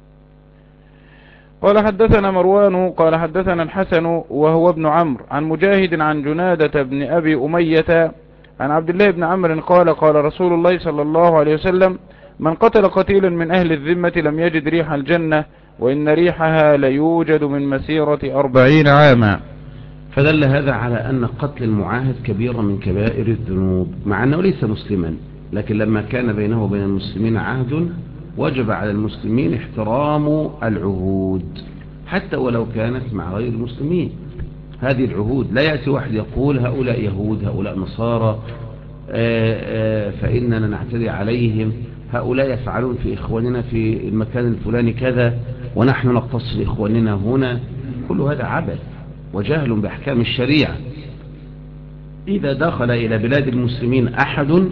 قال حدثنا مروان قال حدثنا الحسن وهو ابن عمرو عن مجاهد عن جنادة بن أبي أمية عن عبد الله بن عمرو قال قال رسول الله صلى الله عليه وسلم: من قتل قتيلا من أهل الذمة لم يجد ريح الجنة وإن ريحها ليوجد من مسيرة 40 عاما. فدل هذا على أن قتل المعاهد كبيرة من كبائر الذنوب، مع أنه ليس مسلما، لكن لما كان بينه وبين المسلمين عهد وجب على المسلمين احترام العهود حتى ولو كانت مع غير المسلمين. هذه العهود لا يأتي واحد يقول هؤلاء يهود هؤلاء نصارى فإننا نعتدي عليهم، هؤلاء يفعلون في إخواننا في المكان الفلاني كذا ونحن نقتص لإخواننا هنا. كل هذا عبث وجهل بأحكام الشريعة. إذا دخل إلى بلاد المسلمين أحد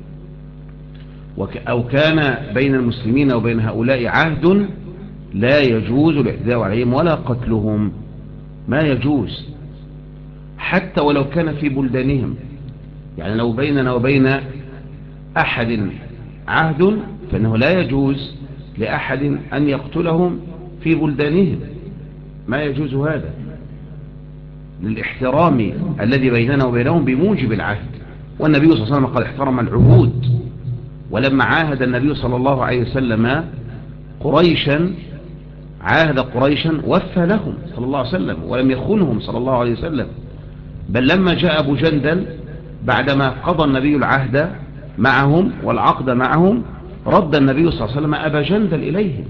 أو كان بين المسلمين وبين هؤلاء عهد لا يجوز الاعتداء عليهم ولا قتلهم، ما يجوز حتى ولو كان في بلدانهم. يعني لو بيننا وبين أحد عهد فإنه لا يجوز لأحد أن يقتلهم في بلدانهم، ما يجوز هذا للاحترام الذي بيننا وبينهم بموجب العهد. والنبي صلى الله عليه وسلم قد احترم العهود، ولما عاهد النبي صلى الله عليه وسلم قريشا، عاهد قريشا وفى لهم صلى الله عليه وسلم ولم يخونهم صلى الله عليه وسلم. بل لما جاء أبو جندل بعدما قضى النبي العهد معهم والعقد معهم، رد النبي صلى الله عليه وسلم أبا جندل إليهم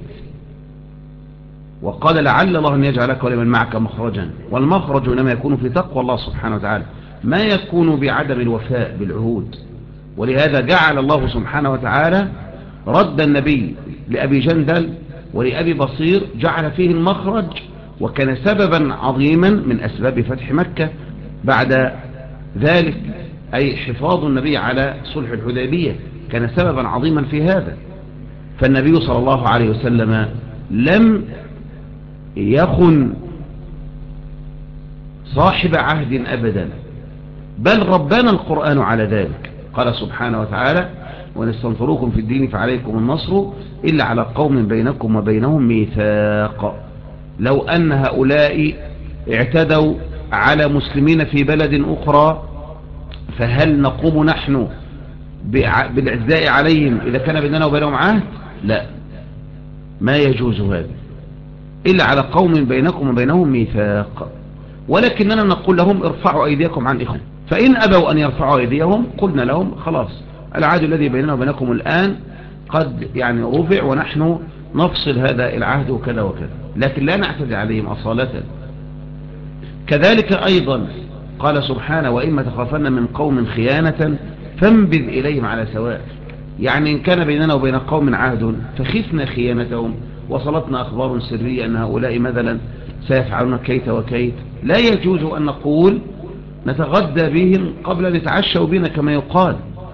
وقال لعل الله أن يجعلك ولمن معك مخرجا، والمخرج إنما يكون في تقوى الله سبحانه وتعالى، ما يكون بعدم الوفاء بالعهود. ولهذا جعل الله سبحانه وتعالى رد النبي لأبي جندل ولأبي بصير، جعل فيه المخرج، وكان سببا عظيما من أسباب فتح مكة بعد ذلك، أي حفاظ النبي على صلح الحديبية كان سببا عظيما في هذا. فالنبي صلى الله عليه وسلم لم يخن صاحب عهد أبدا، بل ربنا القرآن على ذلك. قال سبحانه وتعالى: وإن استنصروكم في الدين فعليكم النصر إلا على قوم بينكم وبينهم ميثاق. لو أن هؤلاء اعتدوا على مسلمين في بلد أخرى، فهل نقوم نحن بالاعتداء عليهم إذا كان بيننا وبينهم عهد؟ لا، ما يجوز هذا إلا على قوم بينكم وبينهم ميثاق. ولكننا نقول لهم: ارفعوا أيديكم عن إخوة. فإن أبوا أن يرفعوا أيديهم قلنا لهم: خلاص، العهد الذي بيننا وبينكم الآن قد رفع، ونحن نفصل هذا العهد وكذا وكذا، لكن لا نعتدي عليهم أصالة. كذلك أيضا قال سبحانه: وإما تخافن من قوم خيانة فانبذ إليهم على سواء. يعني إن كان بيننا وبين قوم عهد فخفنا خيانتهم، وصلتنا أخبار سرية أن هؤلاء مثلا سيفعلون كيت وكيت، لا يجوز أن نقول نتغدى بهم قبل أن يتعشوا بنا كما يقال،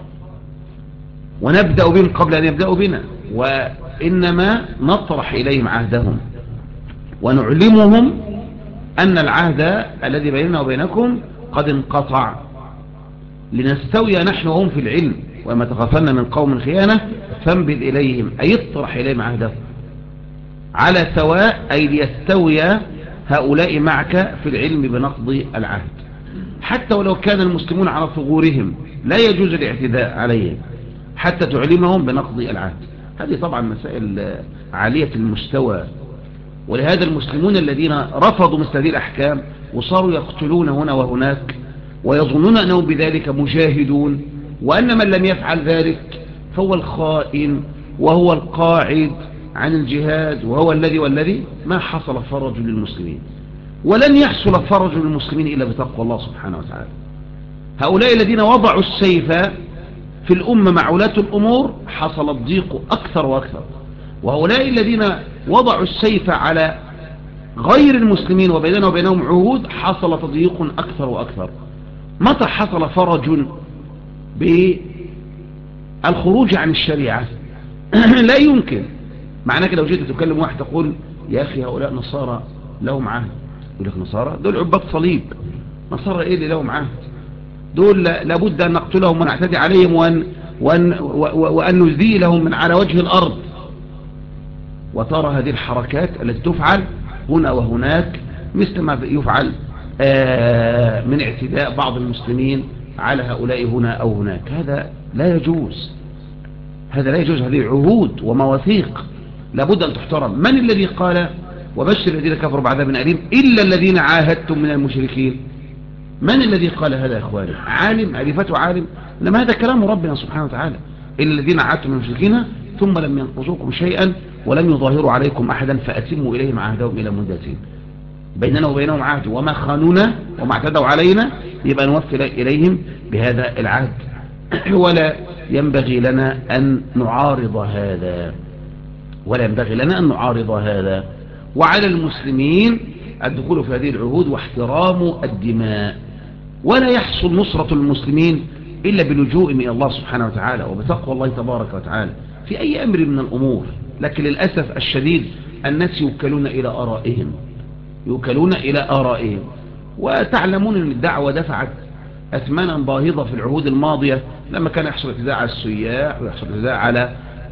ونبدأ بهم قبل أن يبدأوا بنا، وإنما نطرح إليهم عهدهم ونعلمهم أن العهد الذي بيننا وبينكم قد انقطع، لنستوي نحن وهم في العلم. وما تخافن من قوم خيانة فانبذ إليهم، أي اطرح إليهم عهدهم على سواء، أي ليستوي هؤلاء معك في العلم بنقض العهد. حتى ولو كان المسلمون على ثغورهم لا يجوز الاعتداء عليهم حتى تعلمهم بنقض العهد. هذه طبعا مسائل عالية المستوى. ولهذا المسلمون الذين رفضوا مثل هذه الأحكام وصاروا يقتلون هنا وهناك ويظنون أنهم بذلك مجاهدون، وأن من لم يفعل ذلك فهو الخائن وهو القاعد عن الجهاد وهو الذي ما حصل فرج للمسلمين، ولن يحصل فرج للمسلمين إلا بتقوى الله سبحانه وتعالى. هؤلاء الذين وضعوا السيف في الأمة مع ولاة الأمور حصل الضيق أكثر وأكثر، وهؤلاء الذين وضعوا السيف على غير المسلمين وبيننا وبينهم عهود حصل تضييق أكثر وأكثر. متى حصل فرج بالخروج عن الشريعة؟ لا يمكن. معناه كده لو جيت تكلم واحد تقول: يا أخي هؤلاء نصارى لهم عهد، يقول لك: نصارى دول عباد صليب، نصارى إيه اللي لهم عهد؟ دول لابد أن نقتلهم ونعتدي عليهم وأن نزيلهم من على وجه الأرض. وترى هذه الحركات التي تفعل هنا وهناك مثل ما يفعل من اعتداء بعض المسلمين على هؤلاء هنا أو هناك. هذا لا يجوز، هذا لا يجوز. هذه عهود ومواثيق لابد أن تحترم. من الذي قال: وبشر الذين كفروا بعذاب أليم إلا الذين عاهدتم من المشركين؟ من الذي قال هذا يا إخواني؟ عالم؟ عرفته عالم؟ لما هذا كلام ربنا سبحانه وتعالى: إلا الذين عاهدتم من المشركين ثم لم ينقصوكم شيئا ولم يظاهروا عليكم أحدا فأتموا إليهم عهدهم إلى مدتهم. بيننا وبينهم عهد، وما خانونا وما اعتدوا علينا يبقى نوفي إليهم بهذا العهد، ولا ينبغي لنا أن نعارض هذا، ولا ينبغي لنا أن نعارض هذا. وعلى المسلمين الدخول في هذه العهود واحترام الدماء، ولا يحصل نصرة المسلمين إلا بلجوء من الله سبحانه وتعالى وبتقوى الله تبارك وتعالى في أي أمر من الأمور. لكن للأسف الشديد الناس يوكلون إلى آرائهم، يوكلون إلى آرائهم. وتعلمون أن الدعوة دفعت أثمانا باهظة في العهود الماضية، لما كان يحصل اعتداء على السياح ويحصل اعتداء على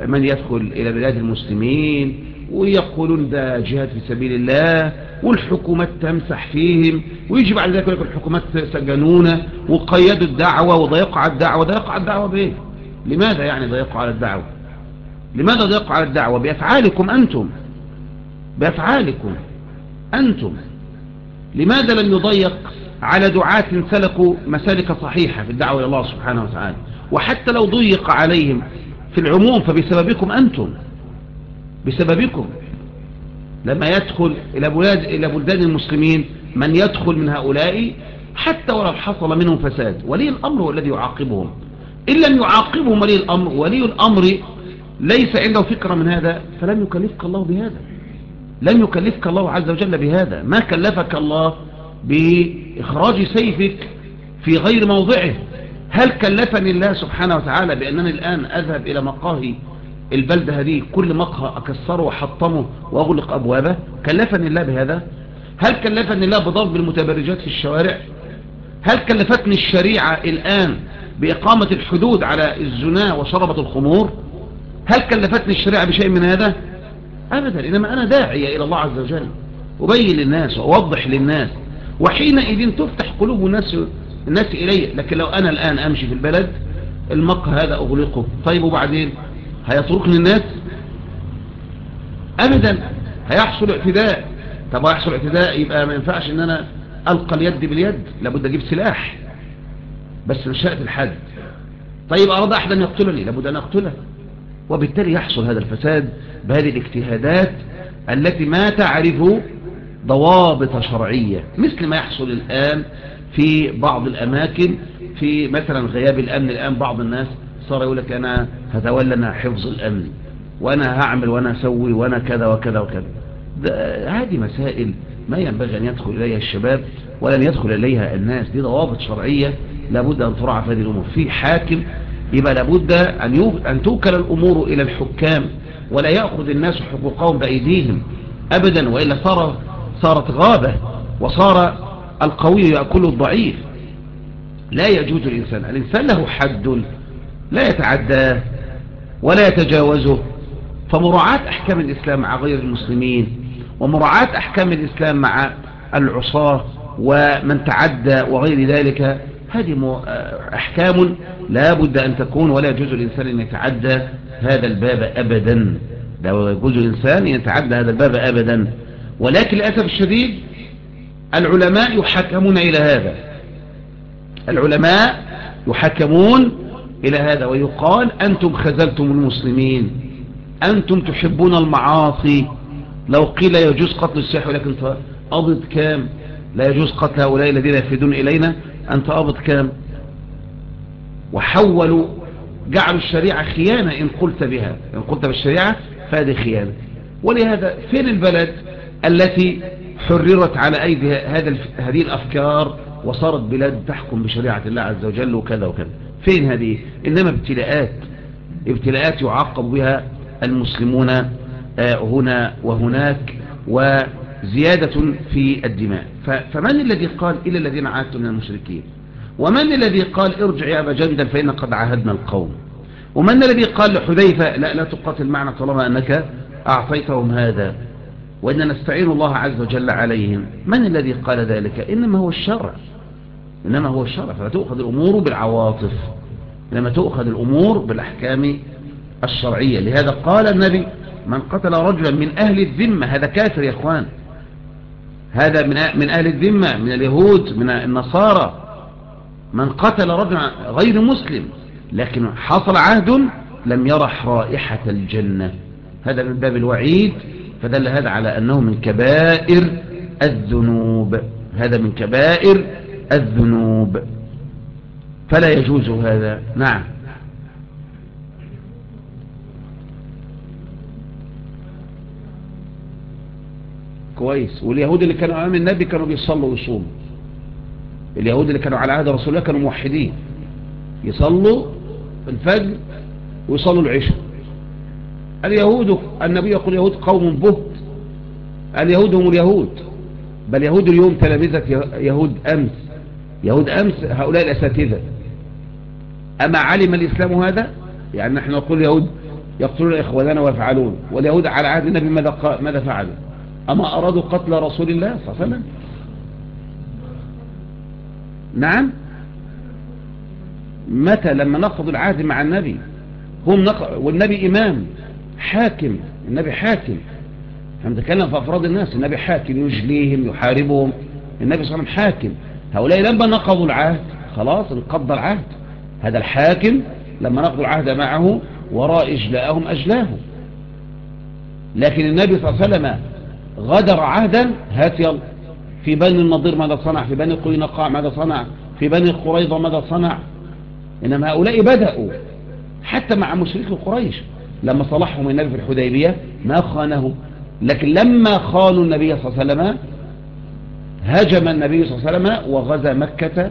من يدخل إلى بلاد المسلمين ويقولون ده جهاد في سبيل الله، والحكومات تمسح فيهم، ويجي بعد ذلك الحكومات سجنونا وقيدوا الدعوة وضيقوا على الدعوة. ضيقوا على الدعوة بإيه؟ لماذا يعني ضيقوا على الدعوة؟ لماذا ضيقوا على الدعوة؟ بأفعالكم أنتم، بأفعالكم أنتم. لماذا لم يضيق على دعاة سلكوا مسالك صحيحة في الدعوة إلى الله سبحانه وتعالى؟ وحتى لو ضيق عليهم في العموم فبسببكم أنتم، بسببكم. لما يدخل إلى بلدان المسلمين من يدخل من هؤلاء حتى ولو حصل منهم فساد، ولي الأمر هو الذي يعاقبهم. إن لم يعاقبهم ولي الأمر ليس عنده فكرة من هذا فلن يكلفك الله بهذا، لن يكلفك الله عز وجل بهذا. ما كلفك الله بإخراج سيفك في غير موضعه. هل كلفني الله سبحانه وتعالى بأنني الآن أذهب إلى مقاهي البلدة هذه، كل مقهى أكسره وحطمه وأغلق أبوابه؟ كلفني الله بهذا؟ هل كلفني الله بضرب المتبرجات في الشوارع؟ هل كلفتني الشريعة الآن بإقامة الحدود على الزنا وشربة الخمور؟ هل كلفتني الشريعة بشيء من هذا؟ أبدا. إنما أنا داعية إلى الله عز وجل، أبين للناس وأوضح للناس، وحينئذ تفتح قلوب الناس إلي. لكن لو أنا الآن أمشي في البلد المقهى هذا أغلقه، طيب وبعدين هيتركني الناس؟ أبدا. هيحصل اعتداء. طب هيحصل اعتداء يبقى ما ينفعش ان انا ألقى اليد باليد، لابد أجيب سلاح، بس مش هقتل الحد. طيب أراد أحد أن يقتلني، لابد أن أقتله. وبالتالي يحصل هذا الفساد بهذه الاجتهادات التي ما تعرف ضوابط شرعية، مثل ما يحصل الآن في بعض الأماكن. في مثلا غياب الأمن الآن بعض الناس صار يقول لك أنا هتولى أنا حفظ الأمن، وأنا هعمل وأنا أسوي وأنا كذا وكذا وكذا. هذه مسائل ما ينبغي أن يدخل إليها الشباب ولن يدخل إليها الناس. دي ضوابط شرعية لابد أن تراعى في هذه الأمور. في حاكم يبقى لابد أن توكل الأمور إلى الحكام، ولا يأخذ الناس حقوقهم بأيديهم أبدا، وإلا صارت غابة، وصار القوي يأكل الضعيف. لا يجوز الإنسان له حد لا يتعداه ولا يتجاوزه. فمراعاة أحكام الإسلام مع غير المسلمين، ومراعاة أحكام الإسلام مع العصاة ومن تعدى وغير ذلك، هذه أحكام لا بد أن تكون. ولا يجوز الإنسان أن يتعدى هذا الباب أبدا، لا يجوز الإنسان أن يتعدى هذا الباب أبدا. ولكن للأسف الشديد العلماء يحكمون إلى هذا، العلماء يحكمون إلى هذا، ويقال أنتم خذلتم المسلمين، أنتم تحبون المعاصي. لو قيل يجوز قتل السياح ولكن أبض كام؟ لا يجوز قتل هؤلاء الذين يفيدون إلينا، أنت أبض كام؟ وحولوا جعلوا الشريعة خيانة. إن قلت بها، إن قلت بالشريعة فهذه خيانة. ولهذا فين البلد التي حررت على أيدي هذه الأفكار وصارت بلاد تحكم بشريعة الله عز وجل وكذا وكذا؟ فين هذه؟ إنما ابتلاءات يعاقب بها المسلمون هنا وهناك، وزيادة في الدماء. فمن الذي قال إلى الذين عاهدتم من المشركين؟ ومن الذي قال ارجع يا أبا جندل فإن قد عاهدنا القوم؟ ومن الذي قال لحذيفة لا تقاتل معنا طالما أنك أعطيتهم هذا، وإن نستعين الله عز وجل عليهم؟ من الذي قال ذلك؟ إنما هو الشرع، إنما هو الشرع. فلا تؤخذ الأمور بالعواطف، إنما تؤخذ الأمور بالأحكام الشرعية. لهذا قال النبي من قتل رجلا من أهل الذمة، هذا كافر يا أخوان، هذا من أهل الذمة، من اليهود من النصارى. من قتل رجلا غير مسلم لكن حصل عهد لم يرح رائحة الجنة، هذا من باب الوعيد. فدل هذا على أنه من كبائر الذنوب، هذا من كبائر الذنوب، فلا يجوز هذا. نعم. كويس. واليهود اللي كانوا أمام النبي كانوا بيصلوا ويصوموا. اليهود اللي كانوا على عهد رسول الله كانوا موحدين، يصلوا الفجر ويصلوا العشاء. اليهود النبي يقول اليهود قوم بهت، اليهود هم اليهود، بل يهود اليوم تلامذة يهود أمس، يهود أمس هؤلاء الأساتذة. أما علم الإسلام هذا؟ يعني نحن نقول يهود يقتلون إخواننا ويفعلون، واليهود على عهد النبي ماذا فعلوا؟ أما أرادوا قتل رسول الله صلى الله عليه وسلم؟ نعم. متى؟ لما نقضوا العهد مع النبي. والنبي إمام حاكم، النبي حاكم. هنتكلم في أفراد الناس، النبي حاكم يجليهم يحاربهم، النبي صلى الله عليه وسلم حاكم. هؤلاء لما نقضوا العهد خلاص انقض العهد. هذا الحاكم لما نقضوا العهد معه وراء إجلاءهم أجلاهم. لكن النبي صلى الله عليه وسلم غدر عهدا، هات يلا، في بني النضير ماذا صنع؟ في بني قينقاع ماذا صنع؟ في بني قريظة ماذا صنع؟ إنما هؤلاء بدأوا حتى مع مشركي قريش لما صلحهم النبي في الحديبية ما خانهم، لكن لما خانوا النبي صلى الله عليه وسلم هجم النبي صلى الله عليه وسلم وغزا مكة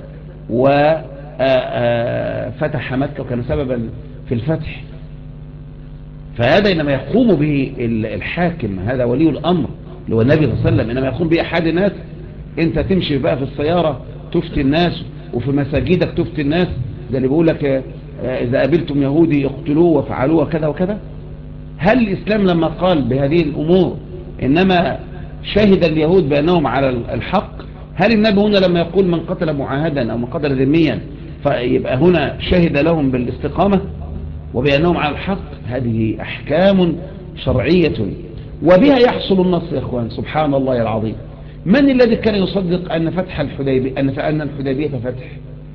وفتح مكة وكان سببا في الفتح. فهذا إنما يقوم به الحاكم، هذا ولي الأمر اللي هو النبي صلى الله عليه وسلم. إنما يقوم به أحد الناس. أنت تمشي بقى في السيارة تفتي الناس، وفي مساجدك تفتي الناس، ده اللي بيقول لك إذا قابلتم يهودي اقتلوه وفعلوه وكذا وكذا. هل الإسلام لما قال بهذه الأمور إنما شهد اليهود بأنهم على الحق؟ هل النبي هنا لما يقول من قتل معاهدا أو من قتل ذميا فيبقى هنا شهد لهم بالاستقامة وبأنهم على الحق؟ هذه أحكام شرعية وبها يحصل النصر يا أخوان. سبحان الله العظيم. من الذي كان يصدق أن فتح الحديبية أن الحديبية فتح؟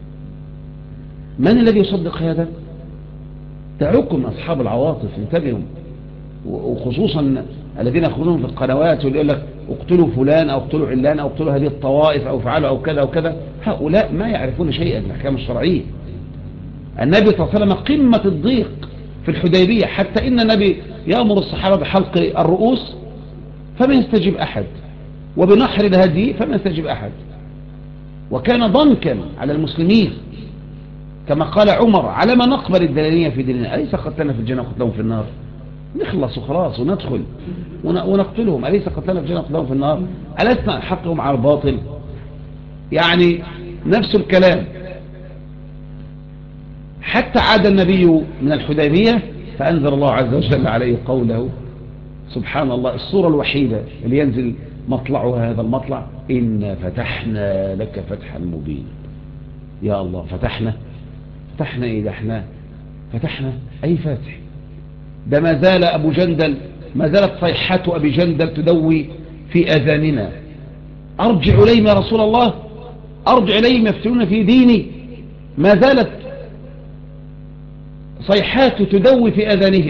من الذي يصدق هذا؟ دعوكم أصحاب العواطف، انتبهوا، وخصوصا الذين يخرجون في القنوات ويقول لك اقتلوا فلان أو اقتلوا علان أو اقتلوا هذه الطوائف أو فعلوا أو كذا أو كذا. هؤلاء ما يعرفون شيئا من الأحكام الشرعية. النبي صلى الله عليه وسلم قمة الضيق في الحديبية، حتى إن النبي يأمر الصحابة بحلق الرؤوس فما يستجيب أحد، وبنحر الهدي فما يستجيب أحد، وكان ضنكا على المسلمين كما قال عمر: على ما نقبل الدلالية في ديننا؟ أليس قتلنا في الجنة وقتلهم في النار؟ نخلص وخلاص وندخل ونقتلهم. أليس قتلنا في الجنة وقتلهم في النار؟ ألسنا نحقهم على الباطل؟ يعني نفس الكلام. حتى عاد النبي من الحديبية فأنزل الله عز وجل عليه قوله، سبحان الله، السورة الوحيدة اللي ينزل مطلعها هذا المطلع: إنا فتحنا لك فتحا مبين. يا الله، فتحنا إيه ده؟ احنا فتحنا أي فاتح؟ ده ما زال أبو جندل، ما زالت صيحة أبي جندل تدوي في أذاننا: أرجع إليهم يا رسول الله، أرجع إليهم يفتنون في ديني. ما زالت صيحات تدوي في أذانهم،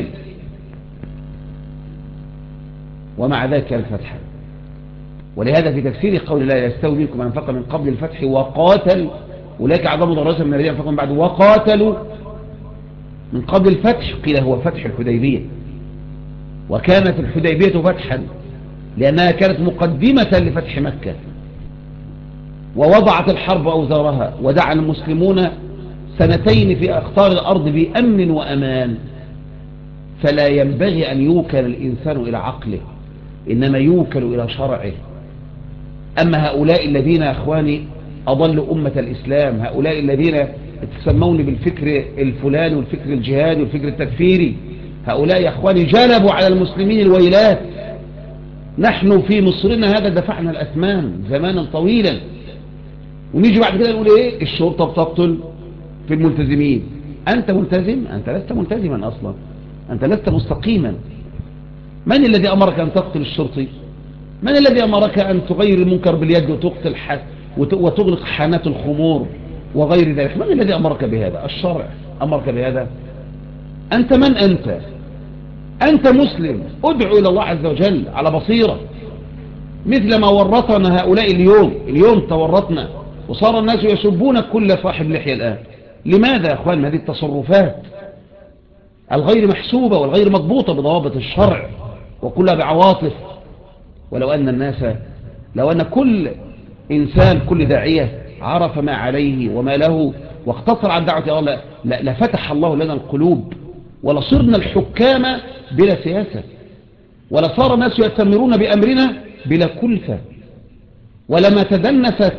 ومع ذلك الفتح. ولهذا في تفسير قول الله: يستوي منكم من أنفق من قبل الفتح وقاتل، أولئك أعظم درجة من الذين أنفقوا من بعد وقاتلوا. من قبل الفتح قيل هو فتح الحديبية، وكانت الحديبية فتحا لأنها كانت مقدمة لفتح مكة، ووضعت الحرب أوزارها، ودعا المسلمون سنتين في أقطار الأرض بأمن وأمان. فلا ينبغي أن يوكل الإنسان إلى عقله، إنما يوكل إلى شرعه. أما هؤلاء الذين يا أخواني أضلوا أمة الإسلام، هؤلاء الذين يتسمون بالفكر الفلاني والفكر الجهادي والفكر التكفيري، هؤلاء يا أخواني جلبوا على المسلمين الويلات. نحن في مصرنا هذا دفعنا الأثمان زمانا طويلا، ونيجي بعد كده نقول إيه؟ الشرطة بتقتل في الملتزمين. أنت ملتزم؟ أنت لست ملتزما أصلا، أنت لست مستقيما. من الذي أمرك أن تقتل الشرطي؟ من الذي أمرك أن تغير المنكر باليد وتقتل وتغلق حانات الخمور وغير ذلك؟ من الذي أمرك بهذا؟ الشرع أمرك بهذا. أنت من أنت؟ أنت مسلم، ادعو إلى الله عز وجل على بصيرة، مثل ما ورطنا هؤلاء اليوم تورطنا، وصار الناس يسبون كل صاحب لحية الآن. لماذا يا أخوان؟ هذه التصرفات الغير محسوبة والغير مضبوطة بضوابط الشرع وكلها بعواطف. ولو أن الناس، لو أن كل إنسان، كل داعية عرف ما عليه وما له واقتصر عن دعوة الله لفتح الله لنا القلوب، ولصرنا الحكام بلا سياسة، ولصار الناس يأتمرون بأمرنا بلا كلفة، ولما تدنست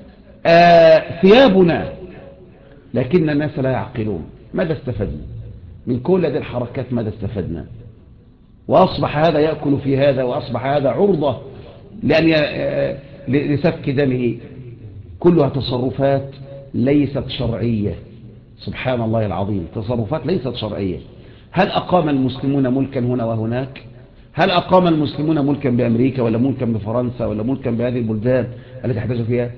ثيابنا. لكن الناس لا يعقلون. ماذا استفدنا؟ من كل هذه الحركات ماذا استفدنا؟ وأصبح هذا يأكل في هذا، وأصبح هذا عرضة لسفك دمه. كلها تصرفات ليست شرعية. سبحان الله العظيم، تصرفات ليست شرعية. هل أقام المسلمون ملكا هنا وهناك؟ هل أقام المسلمون ملكا بأمريكا ولا ملكا بفرنسا ولا ملكا بهذه البلدان التي احتاجوا فيها؟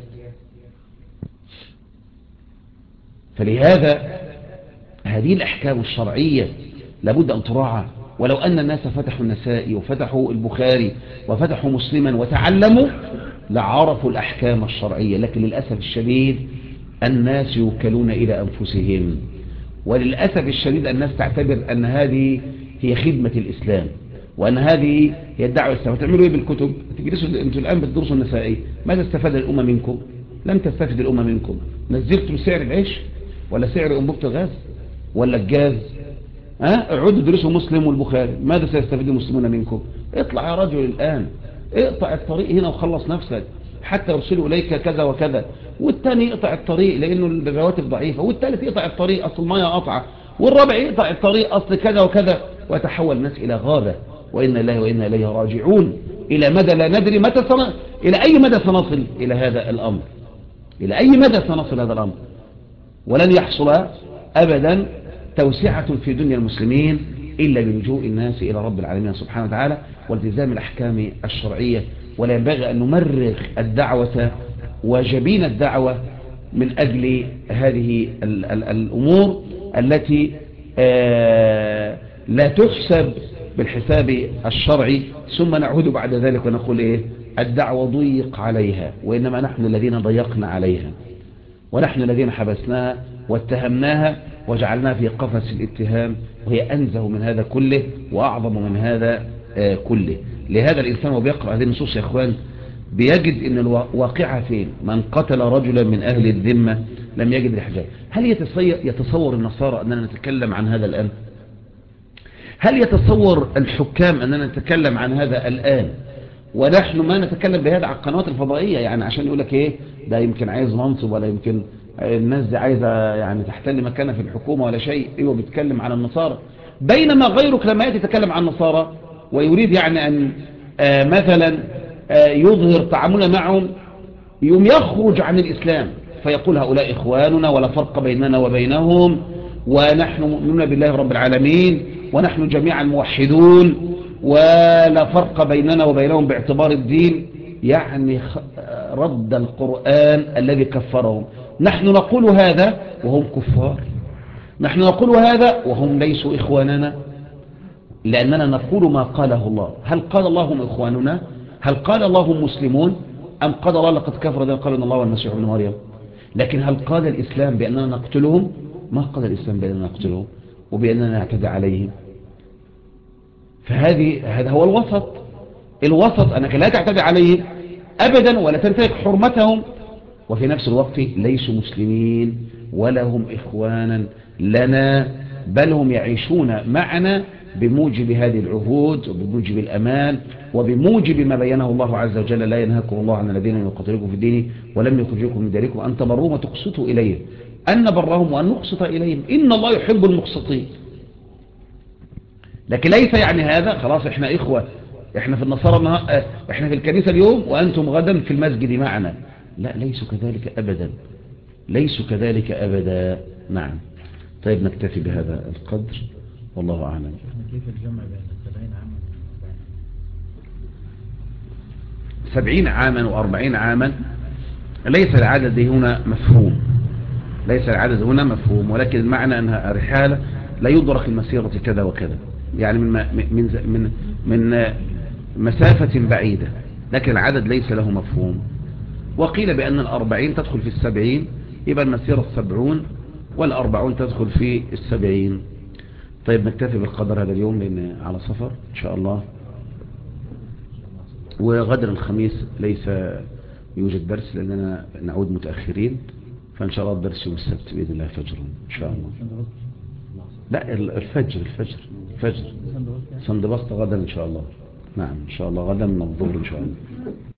فلهذا هذه الأحكام الشرعية لابد أن تراعى. ولو أن الناس فتحوا النسائي وفتحوا البخاري وفتحوا مسلما وتعلموا لعرفوا الأحكام الشرعية، لكن للأسف الشديد الناس يوكلون إلى أنفسهم، وللأسف الشديد الناس تعتبر أن هذه هي خدمة الإسلام، وأن هذه هي الدعوة الإسلامية. تعملوا إيه بالكتب؟ أنتوا الآن بتدرسوا النسائي، ماذا استفاد الأمة منكم؟ لم تستفد الأمة منكم. نزلتوا سعر العيش ولا سعر أنبوبة الغاز ولا الجاز؟ اقعدوا ادرسوا مسلم والبخاري، ماذا سيستفيد المسلمون منكم؟ اطلع يا رجل الآن، اقطع الطريق هنا وخلص نفسك، حتى يرسلوا إليك كذا وكذا. والثاني يقطع الطريق لأنه الرواتب ضعيفة، والثالث يقطع الطريق أصل المياه قطعة، والرابع يقطع الطريق أصل كذا وكذا، ويتحول الناس إلى غابة. وإنا الله وإنا إليه راجعون. إلى مدى لا ندري متى إلى أي مدى سنصل إلى هذا الأمر، إلى أي مدى سنصل هذا الأمر. ولن يحصل أبدا توسعة في دنيا المسلمين إلا بلجوء الناس إلى رب العالمين سبحانه وتعالى والتزام الأحكام الشرعية. ولا ينبغي أن نمرغ الدعوة وجبين الدعوة من أجل هذه الأمور التي لا تحسب بالحساب الشرعي، ثم نعود بعد ذلك ونقول إيه؟ الدعوة ضيق عليها، وإنما نحن الذين ضيقنا عليها، ونحن الذين حبسناها واتهمناها وجعلناها في قفص الاتهام، وهي أنزه من هذا كله وأعظم من هذا كله. لهذا الإنسان وبيقرأ هذه النصوص يا أخوان بيجد أن الواقعة فين؟ من قتل رجلا من أهل الذمة لم يجد الحجاب. هل يتصور النصارى أننا نتكلم عن هذا الآن؟ هل يتصور الحكام أننا نتكلم عن هذا الآن ونحن ما نتكلم بهذا على القنوات الفضائية؟ يعني عشان يقولك ايه ده يمكن عايز منصب، ولا يمكن الناس دي عايزة يعني تحتل مكانها في الحكومة ولا شيء. ايوه بيتكلم عن النصارى، بينما غيرك لما يأتي يتكلم عن النصارى ويريد يعني ان مثلا يظهر تعامله معهم، يوم يخرج عن الإسلام فيقول هؤلاء إخواننا ولا فرق بيننا وبينهم، ونحن مؤمنون بالله رب العالمين، ونحن جميعا موحدون، ولا فرق بيننا وبينهم باعتبار الدين. يعني رد القرآن الذي كفرهم. نحن نقول هذا وهم كفار، نحن نقول هذا وهم ليسوا إخواننا، لأننا نقول ما قاله الله. هل قال الله هم إخواننا؟ هل قال الله هم مسلمون؟ أم قال الله لقد كفر الذين قالوا إن الله والمسيح ابن مريم؟ لكن هل قال الإسلام بأننا نقتلهم؟ ما قال الإسلام بأننا نقتلهم وبأننا نعتدي عليهم. هذا هو الوسط. الوسط أنك لا تعتدي عليهم أبدا ولا تنتهك حرمتهم، وفي نفس الوقت ليسوا مسلمين ولا هم إخوانا لنا، بل هم يعيشون معنا بموجب هذه العهود وبموجب الأمان وبموجب ما بينه الله عز وجل: لا ينهاكم الله عن الذين يقاتلوكم في الدين ولم يخرجوكم من ديركم أن تبروهم وتقسطوا إليهم، أن نبرهم وأن نقسط إليهم، إن الله يحب المقسطين. لكن ليس يعني هذا خلاص احنا إخوة، احنا في النصارى احنا في الكنيسة اليوم وأنتم غدا في المسجد معنا. لا، ليسوا كذلك أبدا، ليسوا كذلك أبدا. نعم. طيب نكتفي بهذا القدر، والله أعلم. كيف الجمع بين 70 عاما 70 عاما و40 عاما؟ ليس العدد هنا مفهوم، ليس العدد هنا مفهوم، ولكن المعنى أنها رحالة لا يدرك المسيرة كذا وكذا، يعني من مسافة بعيدة، لكن العدد ليس له مفهوم. وقيل بأن 40 تدخل في 70، يبقى المسيرة 70 وال40 تدخل في 70. طيب نكتفي بالقدر هذا اليوم لأن على سفر إن شاء الله، وغدر الخميس ليس يوجد درس لأننا نعود متأخرين، فإن شاء الله الدرس يوم السبت بإذن الله فجر إن شاء الله. لا، الفجر سندبسط غدا إن شاء الله. نعم إن شاء الله غدا من الظهر إن شاء الله.